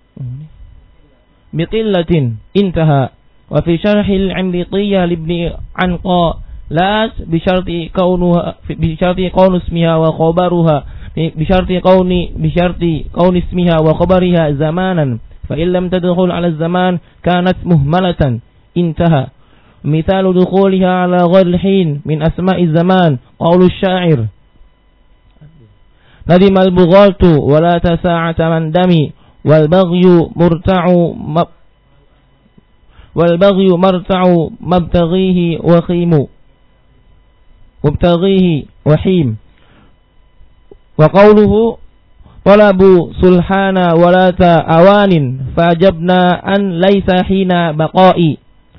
bi qillatin intaha wa fi syarh al-'imritiyyah li ibn anqa la bi syarti kaunuha bi syarti kaunu ismiha wa khabaruha بشرط كون بشرط كون اسمها وخبرها زمانا فإن لم تدخل على الزمان كانت مهملة انتهى مثال دخولها على غير الحين من أسماء الزمان قول الشاعر ندم البغاة ولا تساعة من دمي والبغي مرتع والبغي مرتع مبتغيه وخيم مبتغيه وحيم وقوله طلبوا سلحانا ولا أوان فأجبنا أن ليس حين بقائي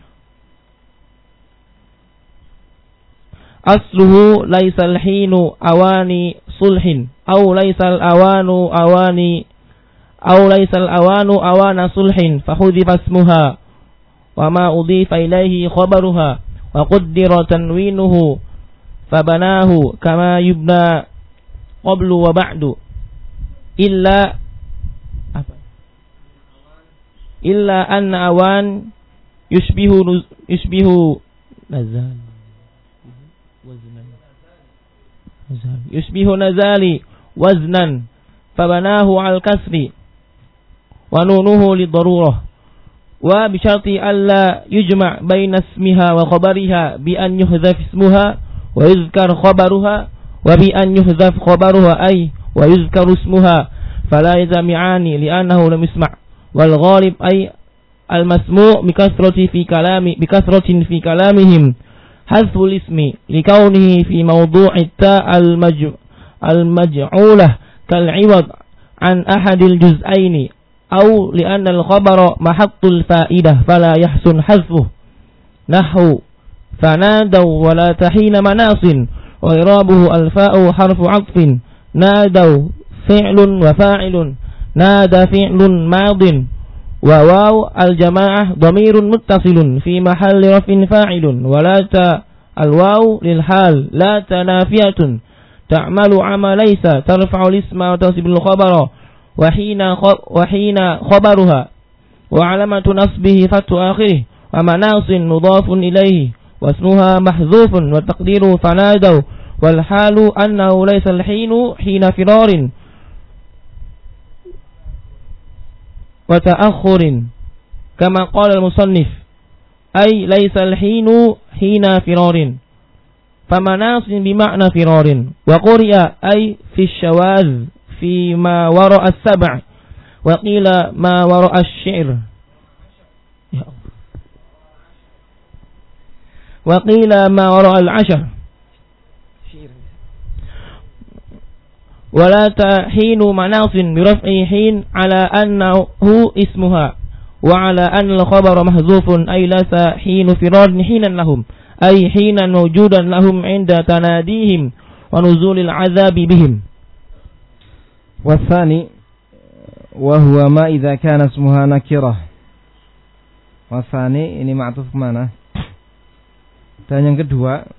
أصله ليس الحين أواني صلح أو ليس الأوان أواني أو ليس الأوان أوان صلح فحذف اسمها وما أضيف إليه خبرها وقدر تنوينه فبناه كما يبنى قبل وبعد إلا illa anna awan yusbihu yusbihu nazal waznan yusbihu nazali waznan fabanahu al kasri wa nunuhu lidarurah wa bi syarti alla yujma' baina ismiha wa khabariha bi an yuhdhaf ismuha wa yuzkar khabaruha wa bi an yuhdhaf khabaruha ay wa yuzkaru ismuha fala yajma'ani li'annahu lam yusma' wal ghalib ay al masmu' bi kasrati fi kalami bi kasratin fi kalamihim hadful ismi likaunihi fi mawdu'i ta al maj' al maj'ulah kal 'iwad an ahadil juz'aini aw li'anna al khabara mahattul fa'idah fala yahsun hadfuhu nahwu fanadaw wa la tahina manasin wa irabuhu al fa'u harfu 'athfin nadaw fi'lun wa fa'ilun nada fi'lun madin wa waw al jamaah dhamirun muttasilun fi mahalli raf'in fa'ilun wa la ta al waw lil hal la tanafiyatun ta'malu amalaysa tarfa'u al isma wa tasibul khabara wa hina wa hina khabaruha wa alamatu nasbihi fatu akhirih wa manasin mudhafun ilayhi wa ismuha mahdzufun wa taqdiru fanadaw wal halu annahu laysa al hinu hina firarin wa ta'akhurin kama qala al musannif ay laysa al hinu hina firarin famanasin bima'na firarin wa quri'a ay fi syawaz fi ma wara'a as-sab' wa qila ma wara'a asy-syi'r ya Allah wa qila ma wara'a al-'ashr ولا تحين مناص برفع حين على أنه اسمها وعلى أن الخبر محذوف أي ليس حين فرار حينا لهم أي حينا موجودا لهم عند تناديهم ونزول العذاب بهم. والثاني وهو ما إذا كان اسمها نكرة. والثاني ini ma'tuf kemana? Dan yang kedua,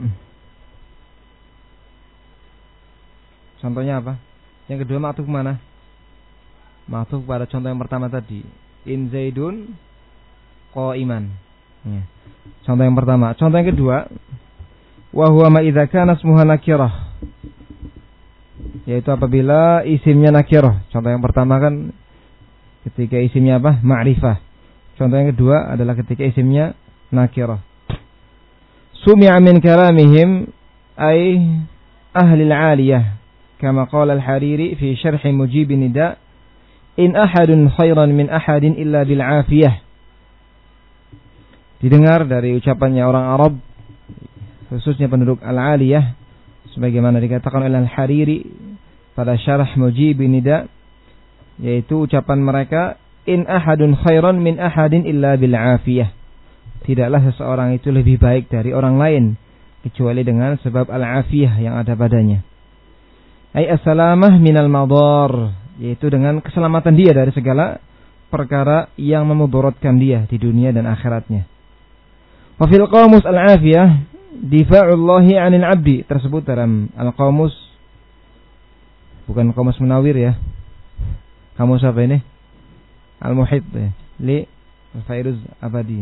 contohnya apa? Yang kedua ma'tuf mana? Ma'tuf pada contoh yang pertama tadi. In Zaidun qa'iman. Ya. Contoh yang pertama. Contoh yang kedua, wa huwa ma idza kana ismuha nakirah. Yaitu apabila isimnya nakirah. Contoh yang pertama kan ketika isimnya apa? Ma'rifah. Contoh yang kedua adalah ketika isimnya nakirah. Sumi'a min kalamihim ay ahli al-'aliyah. Kama qala al-Hariri fi syarh mujib nida in ahadun khairan min ahadin illa bil afiyah. Didengar dari ucapannya orang Arab khususnya penduduk al-aliyah sebagaimana dikatakan oleh al-Hariri pada syarh mujib nida, yaitu ucapan mereka in ahadun khairan min ahadin illa bil afiyah. Tidaklah seseorang itu lebih baik dari orang lain kecuali dengan sebab al-afiyah yang ada padanya. Ay as-salamah minal madar, yaitu dengan keselamatan dia dari segala perkara yang memudaratkan dia di dunia dan akhiratnya. Wa fil qamus al-afiyah difa'ullahi 'anil 'abdi, tersebut dalam al-qamus, bukan qamus Munawir ya. Kamus apa ini? Al-Muhit ya. Li Fairuz Abadi.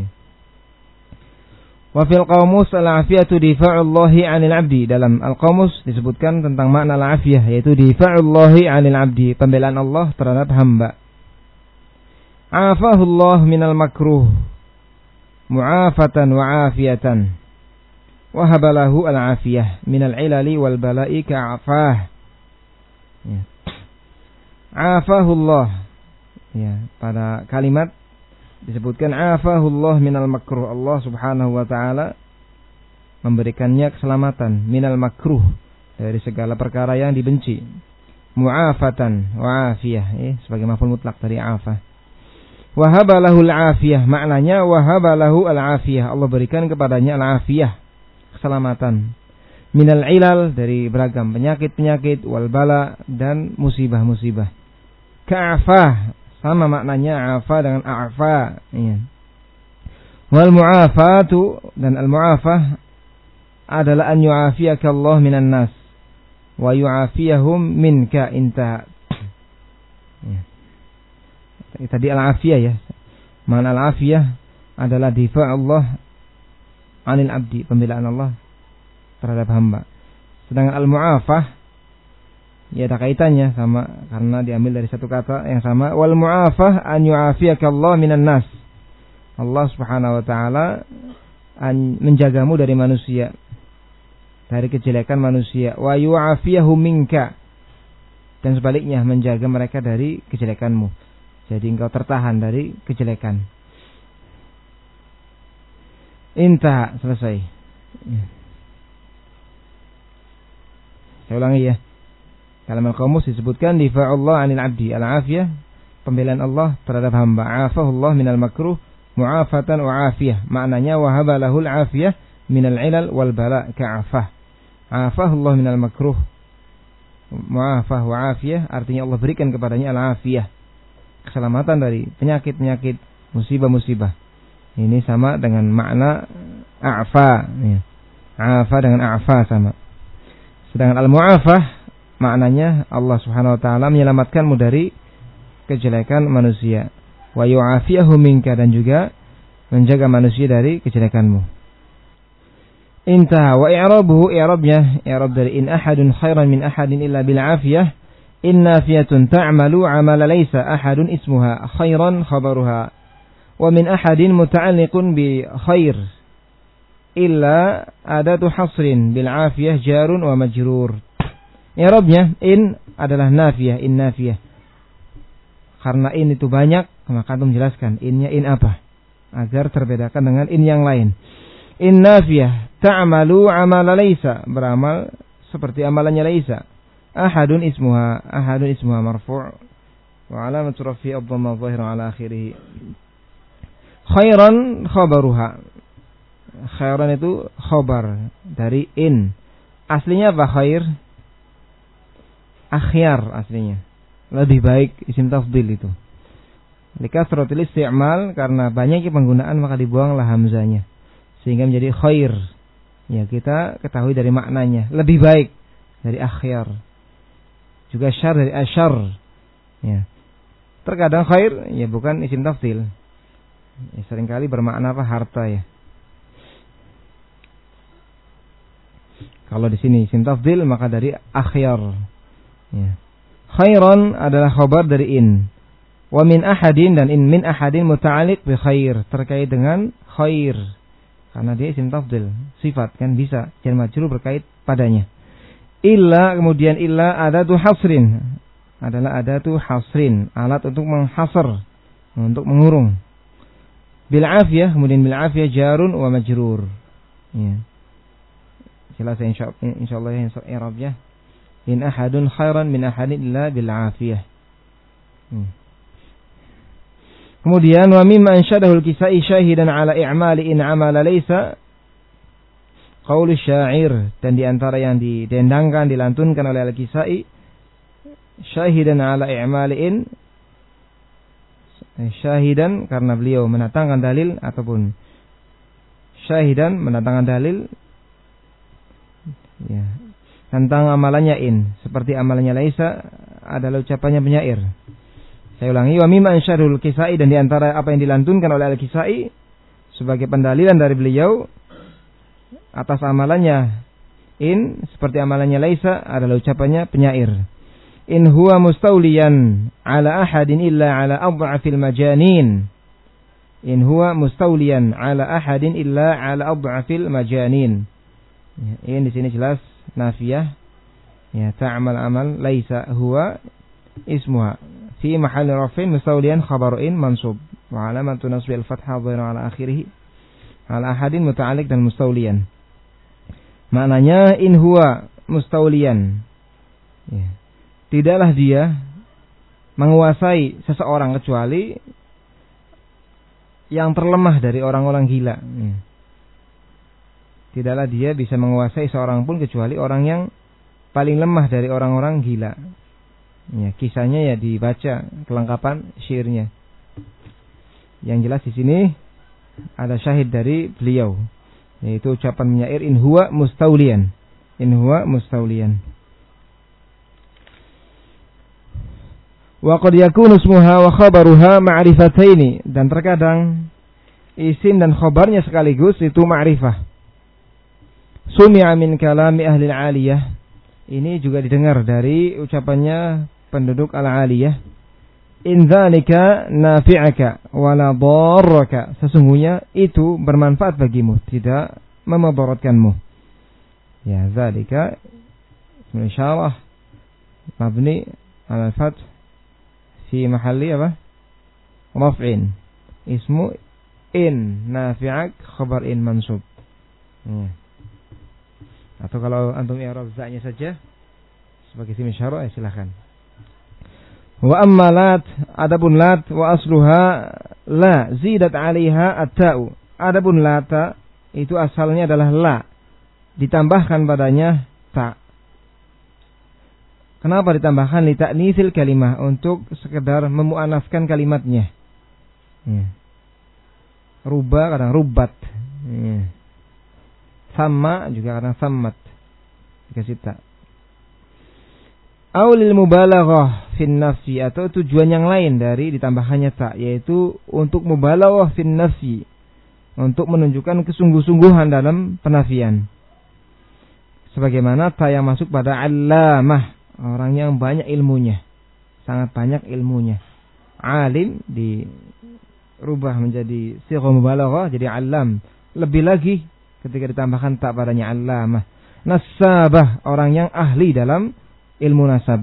Wa fil qamus al-afiyatu difa'ullahi 'anil 'abdi, dalam al-qamus disebutkan tentang makna al-afiyah yaitu difa'ullahi 'anil 'abdi, pembelaan Allah terhadap hamba. Afahullah minal makruh mu'afatan wa 'afiyatan wa habalahu al-'afiyah minal 'ilali wal bala'i ka'afah. Ya. Afahullah, ya, pada kalimat disebutkan afahullah minal makruh, Allah subhanahu wa ta'ala memberikannya keselamatan minal makruh, dari segala perkara yang dibenci. Mu'afatan wa afiyah, eh, sebagai maf'ul mutlak dari afah. Wahabalahu al-afiyah, maknanya wahabalahu al-afiyah, Allah berikan kepadanya al-afiyah, keselamatan. Minal ilal, dari beragam penyakit-penyakit, wal bala, dan musibah-musibah. Ka'afah, sama maknanya afa dengan a'fa. Iya. Wal mu'afatu, dan al mu'afah adalah an yu'afiyaka Allah minan nas wa yu'afiyahum minka inta. Ya. Tadi al afiyah ya. Ma'na al-afiyah adalah difa' Allah 'anil abdi, pembelaan Allah terhadap hamba. Sedangkan al-mu'afah ya ada kaitannya sama karena diambil dari satu kata yang sama. Wal mu'afah an yu'afiyakallah minan nas. Allah Subhanahu wa taala menjagamu dari manusia, dari kejelekan manusia. Wa yu'afiyahu minka, dan sebaliknya menjaga mereka dari kejelekanmu. Jadi engkau tertahan dari kejelekan. Intah, selesai. Saya ulangi ya. Dalam al-qamus disebutkan difa'ullah 'anil 'abdi, al-'afiyah, pembelaan Allah terhadap hamba. 'Afahullah minal makruh mu'afatan wa 'afiyah. Maknanya wahaba lahul 'afiyah minal 'ilal wal bala' ka'afah. 'Afahullah minal makruh mu'afah wa 'afiyah, artinya Allah berikan kepadanya al-'afiyah, keselamatan dari penyakit-penyakit, musibah-musibah. Ini sama dengan makna a'fa ya. 'Afa dengan a'fa sama. Sedangkan al-mu'afah maknanya Allah Subhanahu wa taala menyelamatkanmu dari kejelekan manusia. Wa yu'afiyahu minka, dan juga menjaga manusia dari kejelekanmu. Intaha wa i'rabuhu, i'rabnya i'rab dari in ahadun khairan min ahadin illa bil afiyah. In nafiyatun ta'malu 'amala laysa ahadun ismuha khairan khabaruha. Wa min ahadin muta'alliqun bi khair illa adatu hasrin bil afiyah jarun wa majrur. I'rabnya in adalah nafiyah, in nafiyah. Karena in itu banyak, maka antum jelaskan innya in apa agar terbedakan dengan in yang lain. In nafiyah ta'malu 'amala laysa, beramal seperti amalannya laysa. Ahadun ismuha, ahadun ismuha marfu' wa 'alamatu rafi' ad-dhamma dhahira 'ala akhirih. Khairan khabaruha. Khairan itu khabar dari in. Aslinya apa khair? Akhyar aslinya. Lebih baik, isim tafdil itu. Likasratil isti'mal, karena banyaknya penggunaan maka dibuanglah hamzanya sehingga menjadi khair. Ya, kita ketahui dari maknanya, lebih baik dari akhyar. Juga syar dari asyar. Ya. Terkadang khair ya bukan isim tafdil. Ya, seringkali bermakna apa? Harta ya. Kalau di sini isim tafdil maka dari akhyar. Ya. Khairan adalah khabar dari in. Wa min ahadin, dan in min ahadin muta'alliq bi khair, terkait dengan khair. Karena dia isim tafdil, sifat kan bisa jar majrur berkait padanya. Illa, kemudian illa adatu hasrin, adalah adatu hasrin, alat untuk menghasar, untuk mengurung. Bil afiyah, kemudian bil afiyah jarun wa majrur. Ya. Jelas insyaallah insyaallah ya i'rabnya. In ahadun khairan min ahadin illa bil afiyah. Hmm. Kemudian wa mimma anshadahu al-Kisai syahidan ala i'mali in amala laysa qaul syair, dan di antara yang didendangkan dilantunkan oleh al-Kisai syahidan ala i'mali in, syahidan karena beliau mendatangkan dalil, ataupun syahidan mendatangkan dalil ya tentang amalannya in, seperti amalannya laisa adalah ucapannya penyair. Saya ulangi, wa mimma ansyarul Kisai, dan diantara apa yang dilantunkan oleh al-Kisai sebagai pendalilan dari beliau atas amalannya in, seperti amalannya laisa adalah ucapannya penyair. In huwa mustauliyan ala ahadin illa ala adhafil majanin. In huwa mustauliyan ala ahadin illa ala adhafil majanin. Ya, in di sini jelas nafiyah, ya, ta'mal amal laisa huwa ismuha fi mahall raf'in mustawliyan khabar in mansub wa alamatu nasbi al-fathah dhahira ala akhirih ala ahadin muta'alliq dan mustawliyan. Maknanya in huwa mustawliyan, ya, tidaklah dia menguasai seseorang kecuali yang terlemah dari orang-orang gila. Ya. Tidaklah dia bisa menguasai seorang pun kecuali orang yang paling lemah dari orang-orang gila. Ya, kisahnya ya dibaca kelengkapan syairnya. Yang jelas di sini ada syahid dari beliau, yaitu ucapan penyair in huwa mustauliyan. In huwa mustauliyan. Wa qad yakunu ismuha wa khabaruha ma'rifataini, dan terkadang isim dan khabarnya sekaligus itu ma'rifah. Sumi'a min kalami ahli al-aliyah, ini juga didengar dari ucapannya penduduk al-aliyah. In dzalika nafi'aka wala darraka, sesungguhnya itu bermanfaat bagimu, tidak memudaratkanmu. Ya, dzalika insyaallah mabni ala al-fath fi mahalli apa? Raf'in. Ismu in nafi'ak khabar in mansub. Ya. Atau kalau antum i'rab za-nya saja sebagai isim isyarah, ya silakan. Wa amma lat, adapun lat wa asluha la zidat 'alaiha at-ta'u. Adapun lata itu asalnya adalah la, ditambahkan padanya ta. Kenapa ditambahkan li ta'nitsil kalimah? Untuk sekedar memuannaskan kalimatnya. Ya. Ruba kadang rubat. Ya. Sama juga kadang sammat. Dikasih ta. Aulil mubalaghah fin nafsi, atau tujuan yang lain dari ditambahkannya ta, yaitu untuk mubalaghah fin nafsi, untuk menunjukkan kesungguh-sungguhan dalam penafian. Sebagaimana ta yang masuk pada allamah, orang yang banyak ilmunya, sangat banyak ilmunya. Alim dirubah menjadi sighah mubalaghah jadi allam. Lebih lagi ketika ditambahkan ta padanya allamah. Nasabah, orang yang ahli dalam ilmu nasab.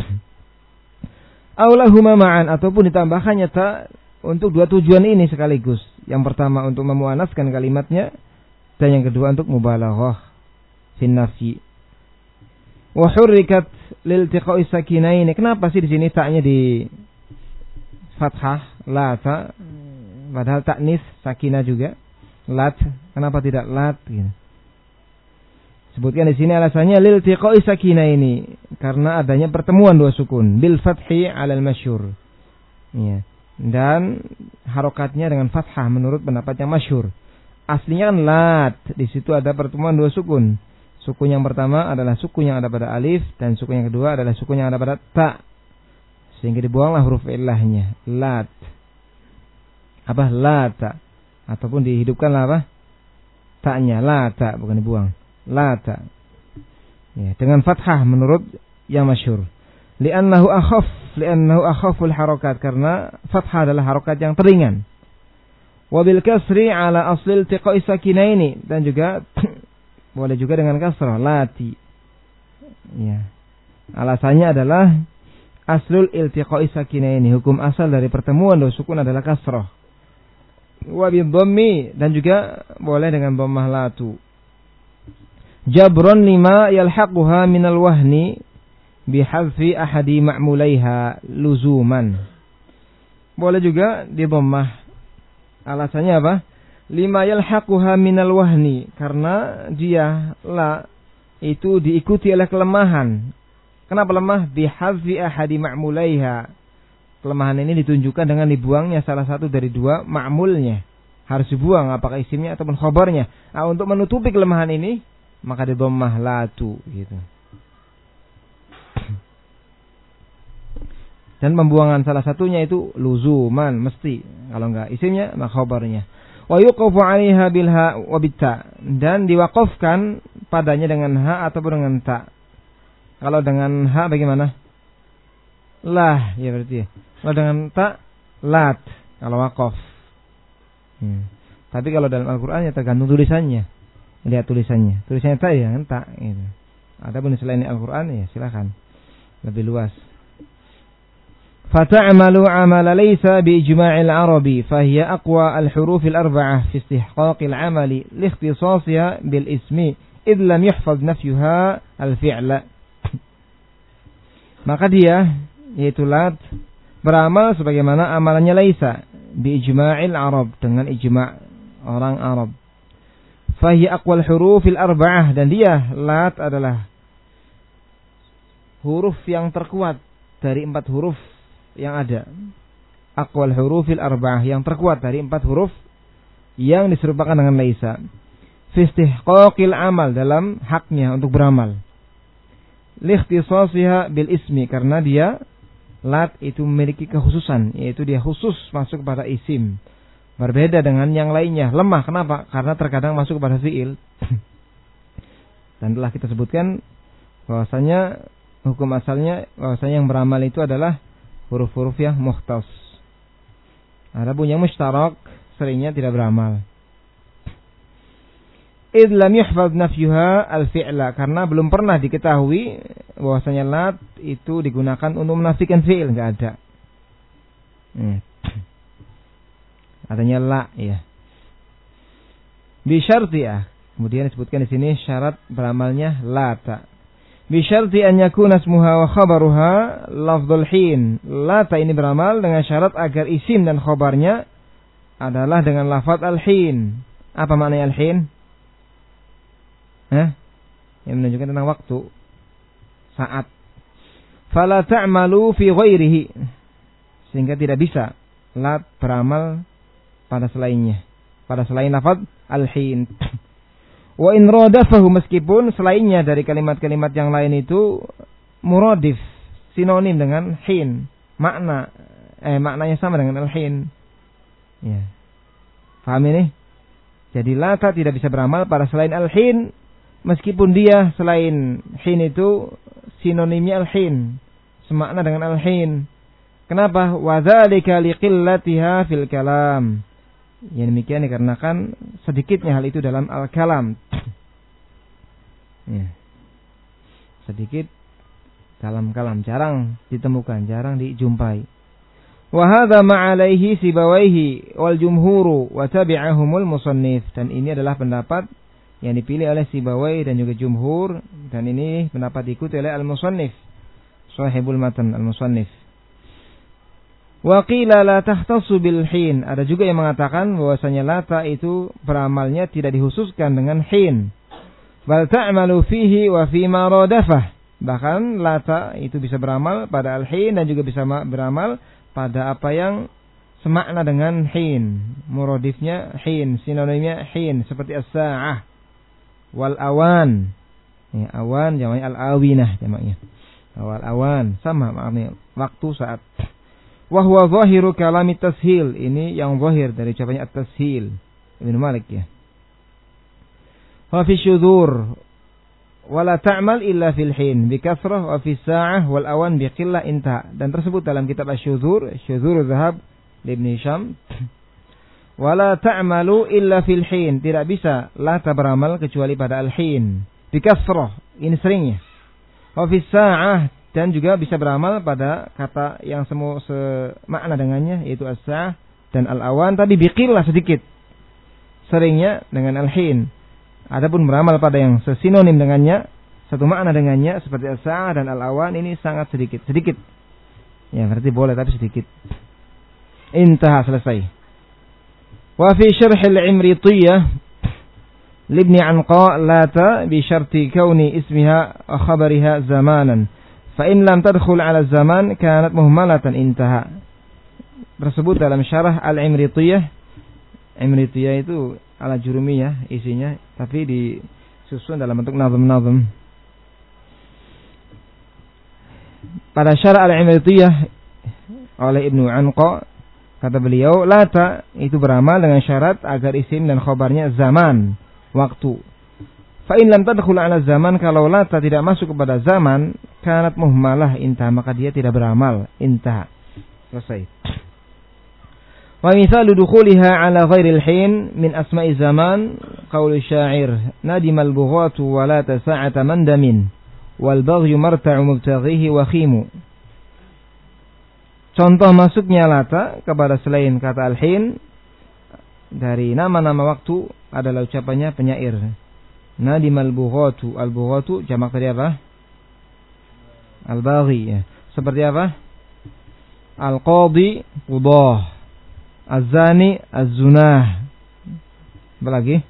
Aulahuma ma'an, ataupun ditambahkannya ta untuk dua tujuan ini sekaligus. Yang pertama untuk memuannaskan kalimatnya, dan yang kedua untuk mubalaghah fin nafsi. Wa hurrikat liltiqa'i sakinain. Kenapa sih di sini ta'nya di fathah, la ta, padahal ta'nis sakinah juga. Lat, kenapa tidak lat gitu. Sebutkan di sini alasannya liltiqa'i sakinaini, karena adanya pertemuan dua sukun bil fathi 'alal masyhur. Iya. Dan harokatnya dengan fathah menurut pendapat yang masyhur. Aslinya kan lat, di situ ada pertemuan dua sukun. Sukun yang pertama adalah sukun yang ada pada alif, dan sukun yang kedua adalah sukun yang ada pada ta. Sehingga dibuanglah huruf illahnya, lat. Apa? Lata. Ataupun dihidupkanlah apa? Ta-nya, lata, bukan dibuang. Lata. Ya, dengan fathah menurut yang masyhur. Li'annahu akhaf, li'annahu akhaful harakat, karena fathah adalah harakat yang teringan. Wa bil kasri 'ala aslil tiqa'i sakinaini, dan juga boleh juga dengan kasrah, lati. Ya. Alasannya adalah aslul iltiqa'i sakinaini, hukum asal dari pertemuan dua sukun adalah kasrah. Wa bi dhammi, dan juga boleh dengan dhammah latu. Jabron lima yalhaquha minal wahni bihadfi ahadi ma'mulaiha luzuman. Boleh juga di dhammah. Alasannya apa? Lima yalhaquha minal wahni, karena dia la itu diikuti oleh kelemahan. Kenapa lemah? Bihadfi ahadi ma'mulaiha. Kelemahan ini ditunjukkan dengan dibuangnya salah satu dari dua ma'mulnya. Harus dibuang apakah isimnya ataupun khabarnya. Nah, untuk menutupi kelemahan ini maka di dhammah latu gitu. Dan pembuangan salah satunya itu luzuman, mesti. Kalau enggak isimnya maka khabarnya. Wa yuqafu 'alaiha bil ha wa bit ta, dan diwaqafkan padanya dengan ha ataupun dengan ta. Kalau dengan ha bagaimana? Lah, ya berarti ya. Kalau dengan ta, lat kalau waqaf. Hmm. Tapi kalau dalam Al-Qur'an ya tergantung tulisannya. Lihat tulisannya. Tulisannya ta ya kan ta gitu. Adapun selain Al-Qur'an ya silakan. Lebih luas. Fata'malu 'amala laysa bi ijma'il 'arabi fa hiya aqwa al-huruf al-arba'ah fi istihqaq al-'amali li ikhtisasiha bil ismi id lam yuhfaz nafyuha al-fi'la. Maka dia yaitu lat beramal sebagaimana amalannya laisa bi ijma'il Arab, dengan ijma' orang Arab. Fahiya aqwal hurufil arba'ah, dan dia lat adalah huruf yang terkuat dari empat huruf yang ada. Aqwal hurufil arba'ah, yang terkuat dari empat huruf yang diserupakan dengan laisa. Fi istihqaqil amal, dalam haknya untuk beramal. Li ikhtisasiha bil ismi, karena dia Lat itu memiliki kekhususan, yaitu dia khusus masuk kepada isim. Berbeda dengan yang lainnya. Lemah, kenapa? Karena terkadang masuk kepada fi'il. Dan telah kita sebutkan bahwasanya hukum asalnya bahwasanya yang beramal itu adalah huruf-huruf yang mukhtas. Adapun yang mustarak seringnya tidak beramal. Idh lam yuhfaz nafyuha al-fi'la, karena belum pernah diketahui bahwasanya lat itu digunakan untuk menafikan fi'il, enggak ada. Hmm. Adanya la ya. Bi syarti ya. Kemudian disebutkan di sini syarat beramalnya lata. Bi syarti an yakuna ismuha wa khabaruha lafdzul hin. Lata ini beramal dengan syarat agar isim dan khabarnya adalah dengan lafaz al-hin. Apa maknanya al-hin? Hah? Yang menunjukkan tentang waktu, saat. Fala ta'malu fi ghairihi, sehingga tidak bisa lat beramal pada selainnya, pada selain lafaz al-hin. Wa in radafahu, meskipun selainnya dari kalimat-kalimat yang lain itu muradif, sinonim dengan hin, makna eh maknanya sama dengan al-hin. Ya. Paham ini? Jadi lata tidak bisa beramal pada selain al-hin, meskipun dia selain hin itu sinonimnya al-hin, semakna dengan al-hin. Kenapa? Wa dzalika liqillatiha fil kalam. Yang demikian dikarenakan sedikitnya hal itu dalam al-kalam. Ya. Sedikit dalam kalam, jarang ditemukan, jarang dijumpai. Wa hadza ma alaihi Sibawaihi wal jumhuru wa tabi'ahumul musannif, dan ini adalah pendapat yang dipilih oleh Sibawai dan juga jumhur, dan ini pendapat diikuti oleh al-musannif, sahibul matan al-musannif. Wa qila la tahtassu bil hin, ada juga yang mengatakan bahwasanya lata itu beramalnya tidak dikhususkan dengan hin, bal ta'malu fihi wa fi ma radafah. Bahkan lata itu bisa beramal pada al-hin dan juga bisa beramal pada apa yang semakna dengan hin, muradifnya hin, sinonimnya hin, seperti as-sa'ah wal awan. Ya, awan jamaknya al-awinah jamaknya. Wal awan sama maknanya waktu, saat. Wa huwa zahiru kalami tashil, ini yang zahir dari ucapannya at-tashil Ibnu Malik ya. Wa fi syudzur wala ta'mal illa fil hin bi kasrah wa fi sa'ah wal awan bi qillah inta. Dan tersebut dalam kitab asy-syudzur, syudzur dzahab Ibnu Hisham. Wala ta'malu illa fil hin, tidak bisa lata beramal kecuali pada al-hin bi kasrah, ini seringnya. Wa fi sa'ah, dan juga bisa beramal pada kata yang semua semakna dengannya, yaitu as-sa'ah dan al-awan, tadi biqillah sedikit, seringnya dengan al-hin. Adapun beramal pada yang sesinonim dengannya, satu makna dengannya, seperti as-sa'ah dan al-awan, ini sangat sedikit, sedikit. Ya, berarti boleh tapi sedikit. Intaha, selesai. Wa fi syarh al-Imritiyah libni Anqa lata bi syarti kauni ismiha khabariha zamanan. Fa in lam tadkhul 'ala zaman kanat muhmalatan, intaha. Tersebut dalam syarah Al-Imritiyah. Imritiyah itu ala jurumiyah isinya, tapi disusun dalam bentuk nazm-nazm. Pada syarah Al-Imritiyah oleh Ibnu Anqa, kata beliau, lata itu beramal dengan syarat agar isim dan khabarnya zaman, waktu. Fa in lam tadkhul 'ala zaman, kalau lata tidak masuk kepada zaman, kanat muhmalah, intah, maka dia tidak beramal, intah. Selesai. Wa mithalu dukhuliha 'ala ghairil hin min asma'i zaman qaul syair nadimal bughatu wa la tasa'ata mandamin wal baghyu marta'u mubtaghihi wa khimu. Contoh masuknya lata kepada selain kata al-hin dari nama-nama waktu adalah ucapannya penyair. Nadimal bughatu, al-bughatu jamak tadi apa? Al-baghi ya. Seperti apa? Al-qadi, qudah. Az-zani, az-zunah. Apa lagi?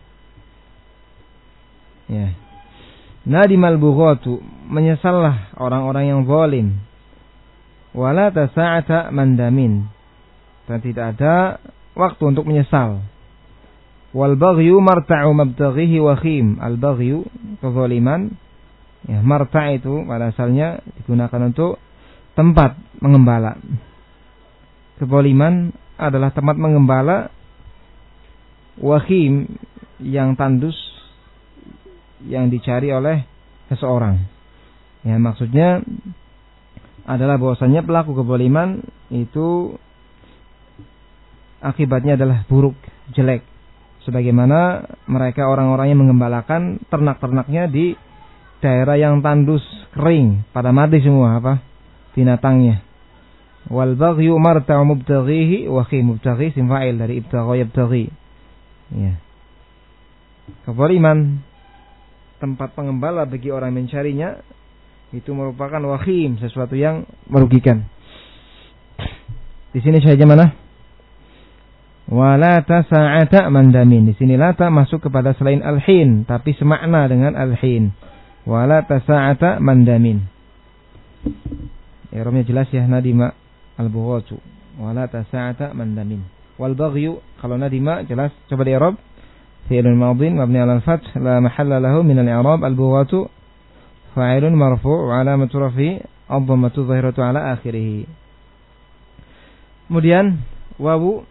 Ya. Nadimal bughatu, menyesallah orang-orang yang zalim. Wala tasa'ata mandamin, dan tidak ada waktu untuk menyesal. Wal baghyu marta'u mabtaghihi wa khim. Al baghyu, kezaliman. Ya, marta' itu pada asalnya digunakan untuk tempat mengembala. Kezaliman adalah tempat mengembala wakhim yang tandus yang dicari oleh seseorang. Ya, maksudnya adalah bahwasanya pelaku kezaliman itu akibatnya adalah buruk, jelek. Sebagaimana mereka orang-orang yang mengembalakan ternak-ternaknya di daerah yang tandus, kering, pada mati semua apa? Binatangnya. Wal baghyu marta'u mubtaghihi wa khi mubtaghi sim fa'il dari ibtagha yabtaghi. Ya. Kezaliman tempat pengembala bagi orang mencarinya itu merupakan wakhim, sesuatu yang merugikan. Di sini saja mana? Wala tasa'ata mandamin. Di sini lata masuk kepada selain al-hin, tapi semakna dengan al-hin. Wala tasa'ata mandamin. I'rabnya jelas ya, nadima al-bughatu. Wala tasa'ata mandamin. Wal baghyu, kalau nadima jelas, coba di i'rab. Fi'lun madhin mabni 'ala al-fath la mahalla lahu min al-i'rab. Al-bughatu fa'ilun marfu' wa 'alamatu raf'i ad-dhammatu dhahiratu 'ala akhirih. Kemudian wawu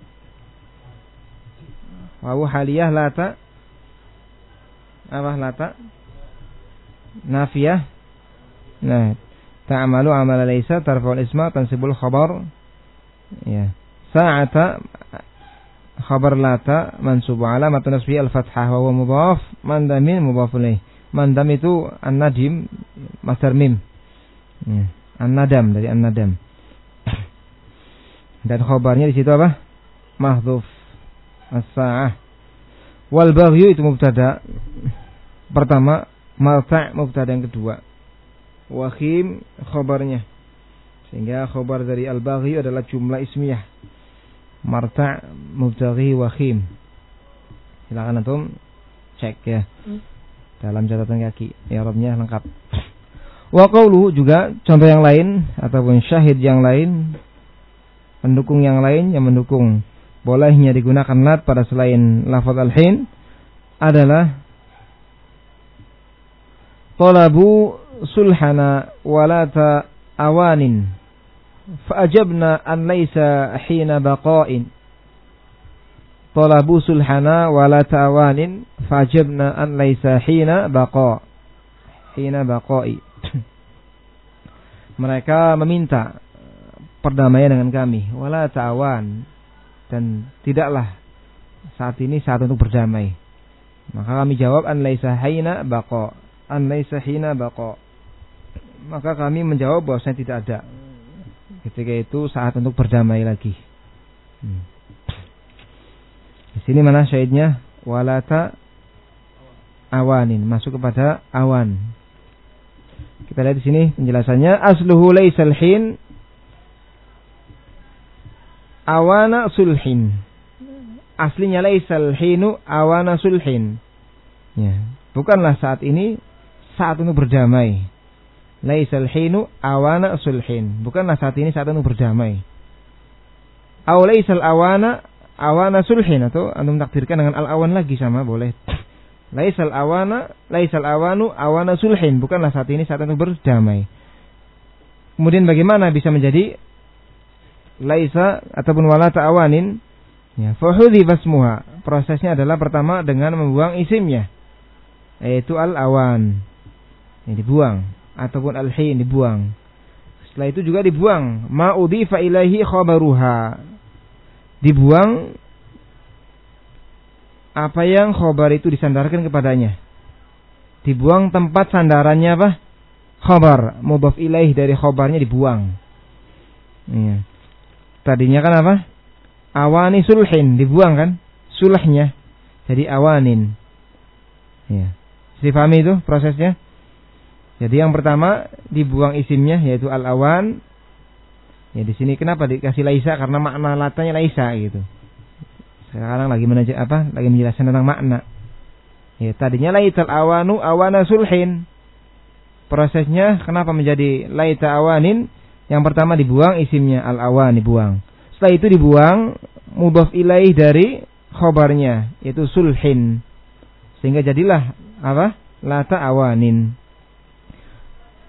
wawu haliyah lata, apa lata? Nafiyah. Nah, ta'amalu amala laysa tarfa'ul isma tansibul khabar. Ya. Sa'ata khabar lata mansub alamat nasbi al-fathah wa huwa mudhaf, mandamin mudhaf ilaih. Mandam itu an-nadim masdar mim. Ya. An-nadam dari an-nadam. Dan khabarnya di situ apa? Mahdhuf. As-sa'ah. Wal baghyu itu mubtada pertama, marta' mubtada yang kedua, wakhim khabarnya. Sehingga khabar dari al-baghyu adalah jumlah ismiyah. Marta' mubtaghi wakhim. Silakan antum cek ya. Hmm. Dalam catatan kaki i'rabnya lengkap. Wa qawlu juga contoh yang lain ataupun syahid yang lain, pendukung yang lain yang mendukung bolehnya digunakan lat pada selain lafaz al-hin adalah talabu sulhana walata awanin fa'ajabna an laysa hina baqa'in. Talabu sulhana walata awanin fa'ajabna an laysa hina baqa' hina baqa'i. Mereka meminta perdamaian dengan kami, walata awan, dan tidaklah saat ini saat untuk berdamai. Maka kami jawab an laisa hina baqa, an laisa hina baqa. Maka kami menjawab bahwasanya tidak ada ketika itu saat untuk berdamai lagi. Hmm. Di sini mana syahidnya? Walata awanin, masuk kepada awan. Kita lihat di sini penjelasannya. Asluhu laisal hin awana sulhin. Aslinya laisal hinu awana sulhin. Ya, bukanlah saat ini saat untuk berdamai. Laisal hinu awana sulhin. Bukanlah saat ini saat untuk berdamai. Aw laisal awana awana sulhin, atau antum takdirkan dengan al-awan lagi sama boleh. Laisal awana laisal awanu awana sulhin. Bukanlah saat ini saat untuk berdamai. Kemudian bagaimana bisa menjadi laisa ataupun wala ta'awanin? Ya, fahudhi basmuha. Prosesnya adalah pertama dengan membuang isimnya, yaitu al-awan. Ini dibuang, ataupun al-hin dibuang. Setelah itu juga dibuang ma udhifa ilaihi khabaruha. Dibuang apa yang khabar itu disandarkan kepadanya. Dibuang tempat sandarannya apa? Khabar, mudhaf ilaih dari khabarnya dibuang. Ya. Tadinya kan apa? Awani sulhin, dibuang kan? Sulhnya jadi awanin. Ya. Difahami itu prosesnya? Jadi yang pertama dibuang isimnya yaitu al-awan. Ya di sini kenapa dikasih laisa? Karena makna latanya laisa gitu. Sekarang lagi menaj- apa? Lagi menjelaskan tentang makna. Ya, tadinya laital awanu awana sulhin. Prosesnya kenapa menjadi laita awanin? Yang pertama dibuang isimnya al-awan dibuang. Setelah itu dibuang mudhaf ilaih dari khabarnya yaitu sulhin. Sehingga jadilah apa? Lata awanin.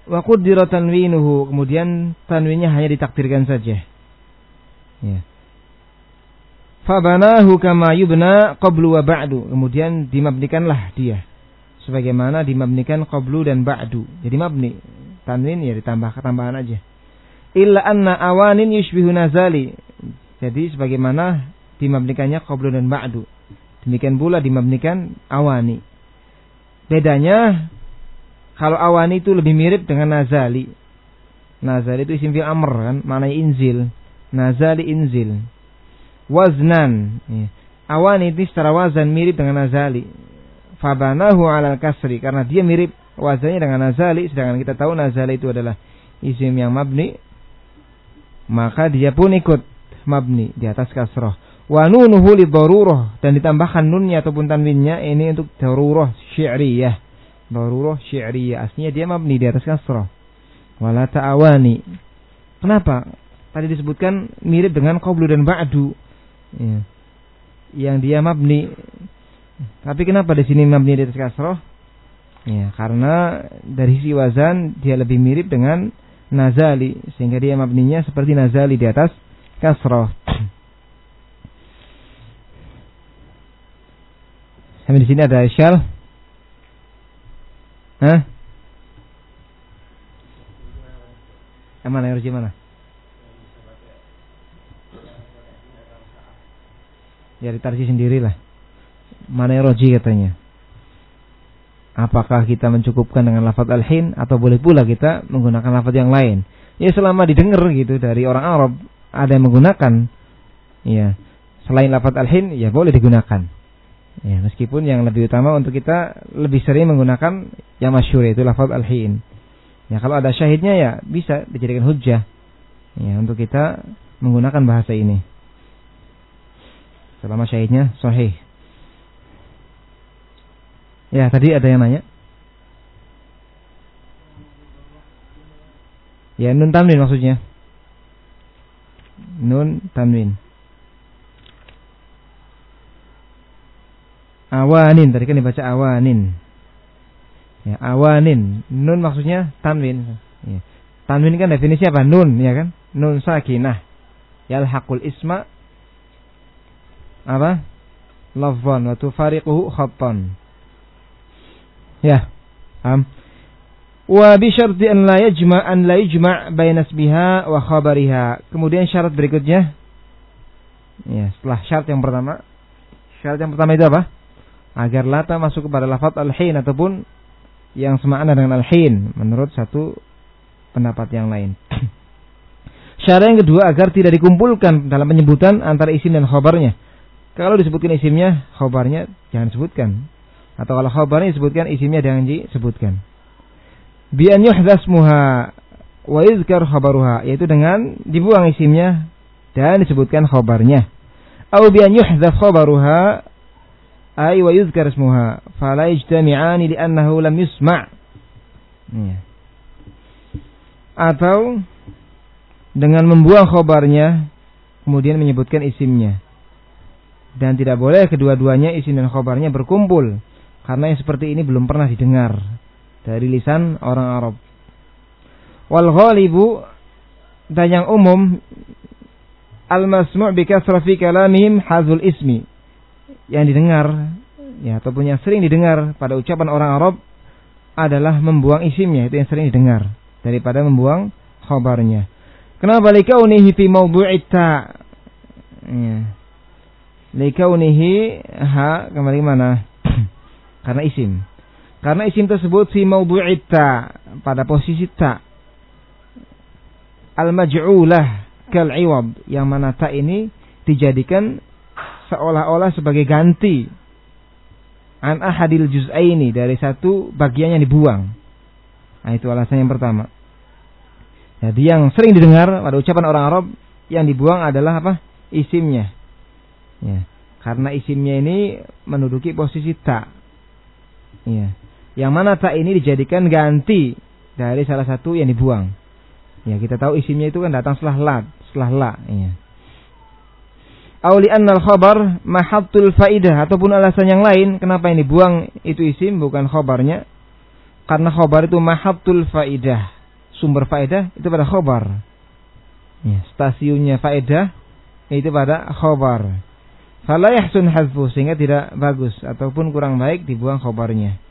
wa qaddara tanwinuhu, kemudian tanwinnya hanya ditakdirkan saja. Ya. Fabanahu kama yubna qablu wa ba'du, kemudian dimabnikanlah dia sebagaimana dimabnikan qablu dan ba'du. Jadi mabni, tanwin ya ditambah tambahan aja. Illa anna awanin yushbihu nazali, jadi sebagaimana dimabnikannya qablu dan ba'du, demikian pula dimabnikan awani. Bedanya kalau awani itu lebih mirip dengan nazali. Nazali itu isim fi'il amr kan, maknanya inzil. Nazali inzil. Waznan. Ya. Awani itu secara wazan mirip dengan nazali. Fabanahu alal kasri, karena dia mirip wazannya dengan nazali, sedangkan kita tahu nazali itu adalah isim yang mabni, maka dia pun ikut mabni di atas kasrah. Wa nunuhu lidharurah, dan ditambahkan nunnya ataupun tanwinnya ini untuk darurah syi'riyah. Darurah syi'riyah, aslinya dia mabni di atas kasrah. Wala ta'awani. Kenapa? Tadi disebutkan mirip dengan qablu dan ba'du. Ya. Yang dia mabni. Tapi kenapa di sini mabni di atas kasrah? Ya, karena dari sisi wazan dia lebih mirip dengan nazali, sehingga dia mabninya seperti nazali di atas kasrah. Sampai di sini ada isyal. Hah? Yang mana? Yang mana? Ya ditarji sendirilah. Mana yang roji katanya? Apakah kita mencukupkan dengan lafaz al-hin atau boleh pula kita menggunakan lafaz yang lain? Ya selama didengar gitu dari orang Arab ada yang menggunakan, ya selain lafaz al-hin ya boleh digunakan. Ya meskipun yang lebih utama untuk kita lebih sering menggunakan yang masyhur yaitu lafaz al-hin. Ya kalau ada syahidnya ya bisa dijadikan hujjah. Ya untuk kita menggunakan bahasa ini. Selama syahidnya sahih. Ya, tadi ada yang nanya. Ya, nun tanwin maksudnya. Nun tanwin. Awanin, tadi kan dibaca awanin. Ya, awanin. Nun maksudnya tanwin. Ya. Tanwin kan definisi apa? Nun, ya kan? Nun sakinah. Yalhaqul isma apa? Lafzan wa tufariquhu khattan. Ya. Paham? Wa bi syarti an la yajma' an la yajma' baina ismiha wa khabariha. Kemudian syarat berikutnya. Ya, setelah syarat yang pertama. Syarat yang pertama itu apa? Agar lata masuk kepada lafaz al-hin ataupun yang semakna dengan al-hin menurut satu pendapat yang lain. Syarat yang kedua agar tidak dikumpulkan dalam penyebutan antara isim dan khabarnya. Kalau disebutkan isimnya, khabarnya jangan sebutkan. Atau kalau khabarnya disebutkan, isimnya jangan disebutkan. Bi an yuhdhasmuha wa yuzkar khabaruha, yaitu dengan dibuang isimnya dan disebutkan khabarnya. Atau bi an yuhdhas khabaruha ay wa yuzkar ismuha fala yajtami'ani li'annahu lam yusma'. Atau dengan membuang khabarnya kemudian menyebutkan isimnya. Dan tidak boleh kedua-duanya isim dan khabarnya berkumpul, karena yang seperti ini belum pernah didengar dari lisan orang Arab. Wal ghalibu, dan yang umum, al-masmu' bi kasra fi kalamihim hadzul ismi, yang didengar ya ataupun yang sering didengar pada ucapan orang Arab adalah membuang isimnya, itu yang sering didengar daripada membuang khabarnya. Kenapa? Likaunihi fi mawdu'it ta. Ya. Likaunihi ha kembali mana? Karena isim. Karena isim tersebut fi mawdu'it ta, pada posisi ta. Al-maj'ulah kal 'iwad, yang mana ta ini dijadikan seolah-olah sebagai ganti an ahadil juz'aini, dari satu bagian yang dibuang. Nah, itu alasan yang pertama. Jadi yang sering didengar pada ucapan orang Arab, yang dibuang adalah apa? Isimnya. Ya, karena isimnya ini menduduki posisi ta. Ya, yang mana ta ini dijadikan ganti dari salah satu yang dibuang. Ya, kita tahu isimnya itu kan datang setelah la, setelah la. Ya. Auli annal khabar mahattul faidah, ataupun alasan yang lain kenapa yang dibuang itu isim bukan khabarnya, karena khabar itu mahattul faidah, sumber faedah itu pada khobar. Ya, stasiunnya faedah itu pada khobar. Fala yahsun hadfu, sehingga tidak bagus ataupun kurang baik dibuang khobarnya.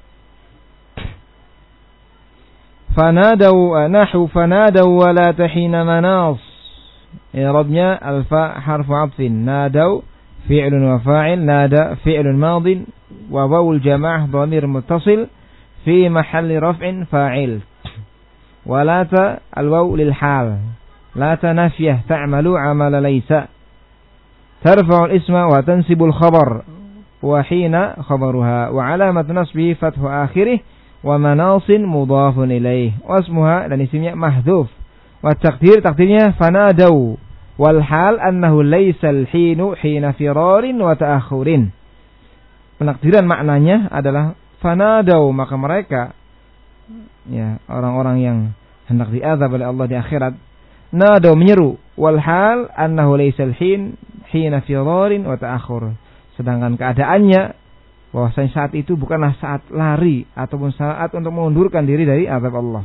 Fanadau nahu fanadau wala tahina manas. I'rabnya alfa harfu 'athfin. Nadau fi'lun wa fa'il, nada fi'lun madin wa wawul jamaah dhamir muttasil fi mahalli raf'in fa'il. Walata al-waw lil hal. Lata nafiyah ta'malu 'amala laysa. Tarfa'u al-isma wa tansibu al-khabar wa hina khabaruha wa 'alamat nasbihi fathu akhirih wa manasin mudhafun ilaih. Wasmuha, dan isimnya mahdhuf. Wa taqdir, takdirnya fanadau. Wal hal annahu laysal hinu hina firarin wa ta'akhurin. Penakdiran maknanya adalah fanadau, maka mereka, ya, orang-orang yang hendak diazab oleh Allah di akhirat, nadau, menyeru. Wal hal annahu laysal hin hina firarin wa ta'akhur. Sedangkan keadaannya bahwasanya saat itu bukanlah saat lari ataupun saat untuk mengundurkan diri dari azab Allah,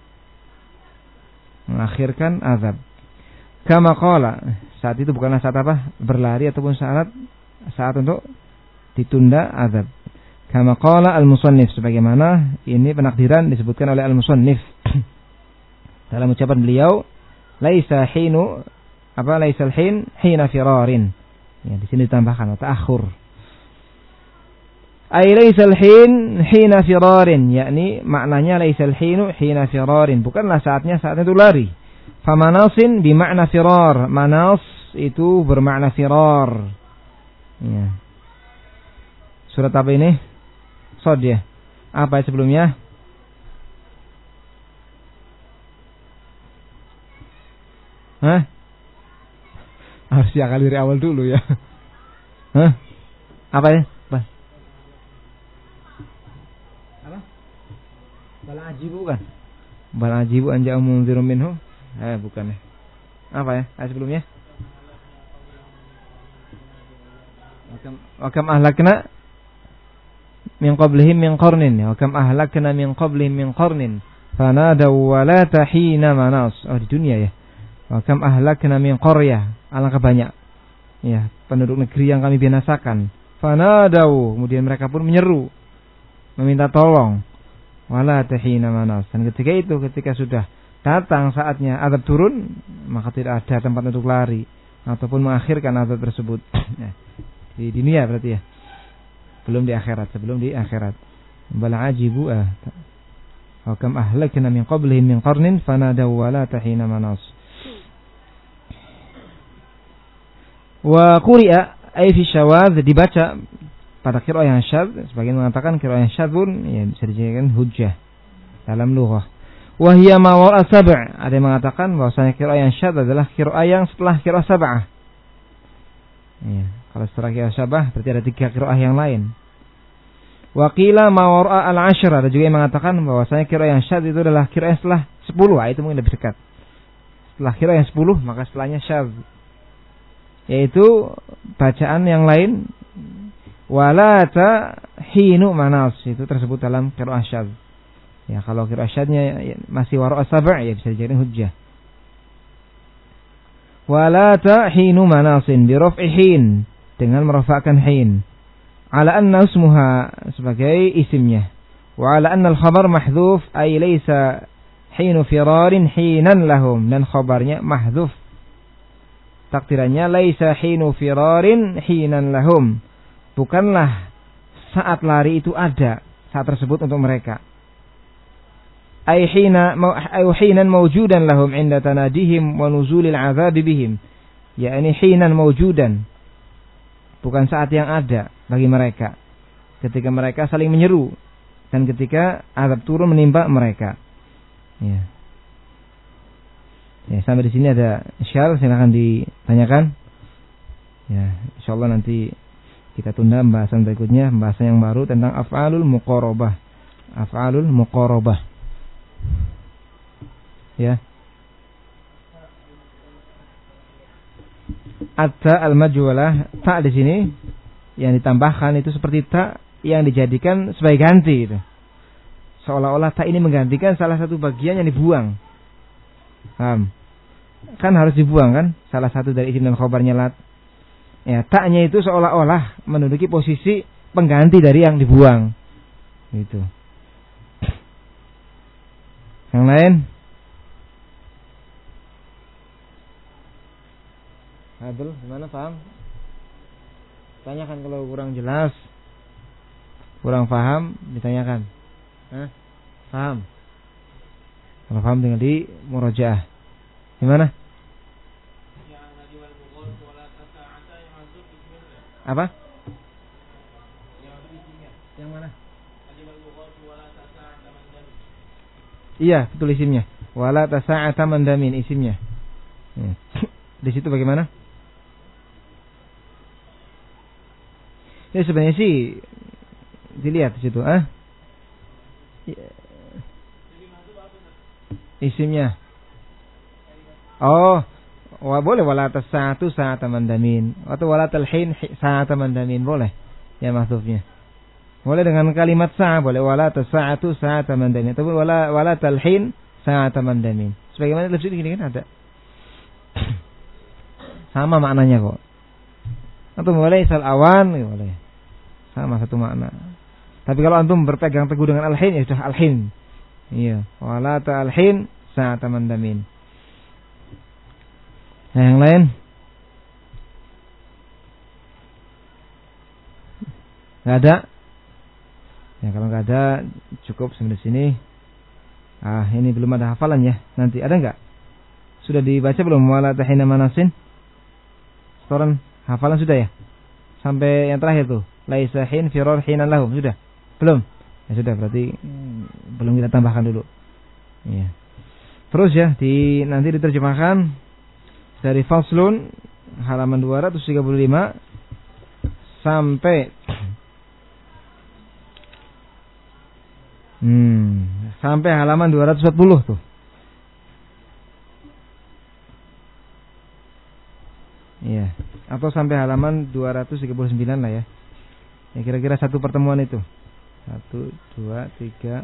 mengakhirkan azab. Kama qala, saat itu bukanlah saat apa? Berlari ataupun saat saat untuk ditunda azab. Kama qala al-musannif, sebagaimana ini penakdiran disebutkan oleh al-musannif dalam ucapan beliau, laisa hinu apa laisal hin hina firarin. Ya, di sini ditambahkan ta'akhur. Ay laisal hin hina firarin, yakni maknanya laisal hinu hina firarin, bukanlah saatnya saat itu lari. Famanasin bimakna firar. Manas itu bermakna firar. Ya. Surat apa ini? Shad ya. Apa sebelumnya? Hah? Harus diakali dari awal dulu ya. Hah? Apa ya? Apa? Apa? Bal ajibu kan? Bal ajibu an ja'u munzirun minhum. Eh, bukan ya. Apa ya? Ayat sebelumnya? Wakam wakam ahlakna min qablihim min qarnin. Wakam ahlakna min qablihim min qarnin. Fanadaw wa la tahina manas. Oh, di dunia ya. Wakam ahlakna min qaryah. Alangkah banyak, ya, penduduk negeri yang kami binasakan. Fanadaw, kemudian mereka pun menyeru, meminta tolong. Wala tahina manas. Dan ketika itu, ketika sudah datang saatnya azab turun, maka tidak ada tempat untuk lari ataupun mengakhirkan azab tersebut. Di dunia berarti ya, belum di akhirat, sebelum di akhirat. Bal ajibu ah. Wa kam ahlakna min qablihim min qarnin fanadaw wa la tahina manas. Wa quri'a ay fi syawaz, dibaca pada qiraah yang syadz. Sebagian mengatakan qiraah yang syadz pun ya bisa dijadikan hujjah dalam lughah. Wa hiya ma wara sab', ada yang mengatakan bahwasanya qiraah yang syadz adalah qiraah yang setelah qiraah sab'ah. Ya, kalau setelah qiraah sab'ah berarti ada tiga qiraah yang lain. Wa qila ma wara al-'ashr, ada juga yang mengatakan bahwasanya qiraah yang syadz itu adalah qiraah setelah sepuluh. Ah, itu mungkin lebih dekat. Setelah qiraah yang sepuluh maka setelahnya syadz, yaitu bacaan yang lain. Wala tahinu manas, itu tersebut dalam qiraah syadz. Ya, kalau qiraah syadznya masih wara sab' ya bisa dijadikan hujjah. Wala tahinu manasin bi raf'i hin, dengan merafa'kan hin. Ala anna ismuha, sebagai isimnya. Wa ala anna al-khabar mahdhuf ay laysa hinu firarin hinan lahum, dan khabarnya mahdhuf. Takdirannya laisa hinu firarin hinan lahum, bukanlah saat lari itu ada saat tersebut untuk mereka. Ay hina ay hinan mawjudan lahum inda tanadihim wa nuzulil azab bihim, yakni hinan mawjudan, bukan saat yang ada bagi mereka ketika mereka saling menyeru dan ketika azab turun menimpa mereka. Ya. Ya, sampai di sini ada isyal, silakan ditanyakan. Ya, insyaallah nanti kita tunda pembahasan berikutnya, pembahasan yang baru tentang af'alul muqarabah. Af'alul muqarabah. Ya. At-ta al-majwalah, ta di sini yang ditambahkan itu seperti ta yang dijadikan sebagai ganti itu. Seolah-olah ta ini menggantikan salah satu bagian yang dibuang. Paham? Kan harus dibuang kan? Salah satu dari isim dan khobarnya lat. Ya, taknya itu seolah-olah menduduki posisi pengganti dari yang dibuang. Gitu. Yang lain? Abdul, gimana, paham? Tanyakan kalau kurang jelas, kurang paham, ditanyakan. Hah? Paham? Kalau paham tinggal di murojaah. Gimana? Apa? Yang mana? Iya, betul isimnya. Wala tasa'ata mandamin isimnya. Ya. Di situ bagaimana? Ya sebenarnya sih dilihat di situ, ah. Isimnya. Oh, wah boleh wala tasa'atu sa'ata mandamin atau wala talhin sa'ata mandamin boleh. Ya maksudnya. Boleh dengan kalimat sa' boleh wala tasa'atu sa'ata mandamin ataupun wala wala talhin sa'ata mandamin. Sebagaimana lafaz ini kan ada. Sama maknanya kok. Atau boleh sal awan, ya boleh. Sama satu makna. Tapi kalau antum berpegang teguh dengan al-hin, ya sudah al-hin. Iya, wala ta al-hin sa'ata mandamin. Nah, yang lain? Enggak ada? Ya kalau enggak ada cukup sampai sini. Ah, ini belum ada hafalan ya. Nanti ada enggak? Sudah dibaca belum wala tahina manasin? Setoran hafalan sudah ya? Sampai yang terakhir tuh. Laisa hin firar hinan lahum sudah? Belum? Ya sudah berarti hmm, belum kita tambahkan dulu. Iya. Terus ya di nanti diterjemahkan dari faslun halaman dua ratus tiga puluh lima sampai hmm, sampai halaman dua ratus empat puluh tuh. Iya, atau sampai halaman dua ratus tiga puluh sembilan lah ya. Ya kira-kira satu pertemuan itu. Satu, dua, tiga.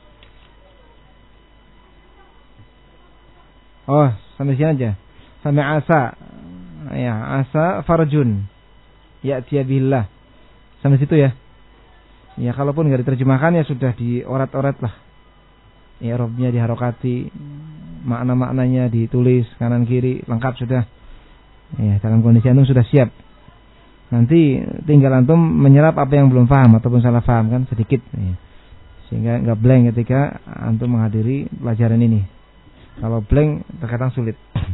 Oh, sampai sini aja. Sampai asa. Ya, asa farjun. Ya tiabillah. Sampai situ ya. Ya kalaupun enggak diterjemahkan ya sudah diorat-orat lah. Ya robnya diharokati, makna-maknanya ditulis kanan kiri lengkap sudah. Ya, dalam kondisi antum sudah siap. Nanti tinggal antum menyerap apa yang belum paham ataupun salah paham kan sedikit. Ya. Sehingga enggak blank ketika antum menghadiri pelajaran ini. Kalau blank terkadang sulit.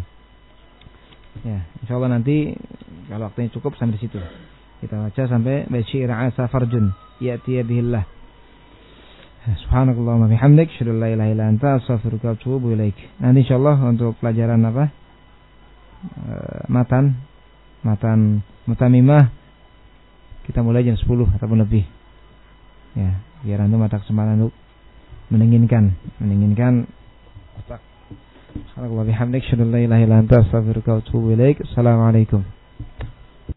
Ya, insyaallah nanti kalau waktunya cukup sampai di situ. Kita baca sampai basyira asa farjun ya'ti bihillah. Subhanakallahumma bihamdik asyhadu an la ilaha illa anta astaghfiruka wa atubu ilaik. Nanti insyaallah untuk pelajaran apa? Uh, matan matan mutamimah kita mulai jam sepuluh ataupun lebih. Ya, biar antum ada kesempatan untuk menginginkan menginginkan otak. Subhanallah bihamdik asyhadu an la ilaha illa anta astaghfiruka wa atubu ilaik. Assalamualaikum.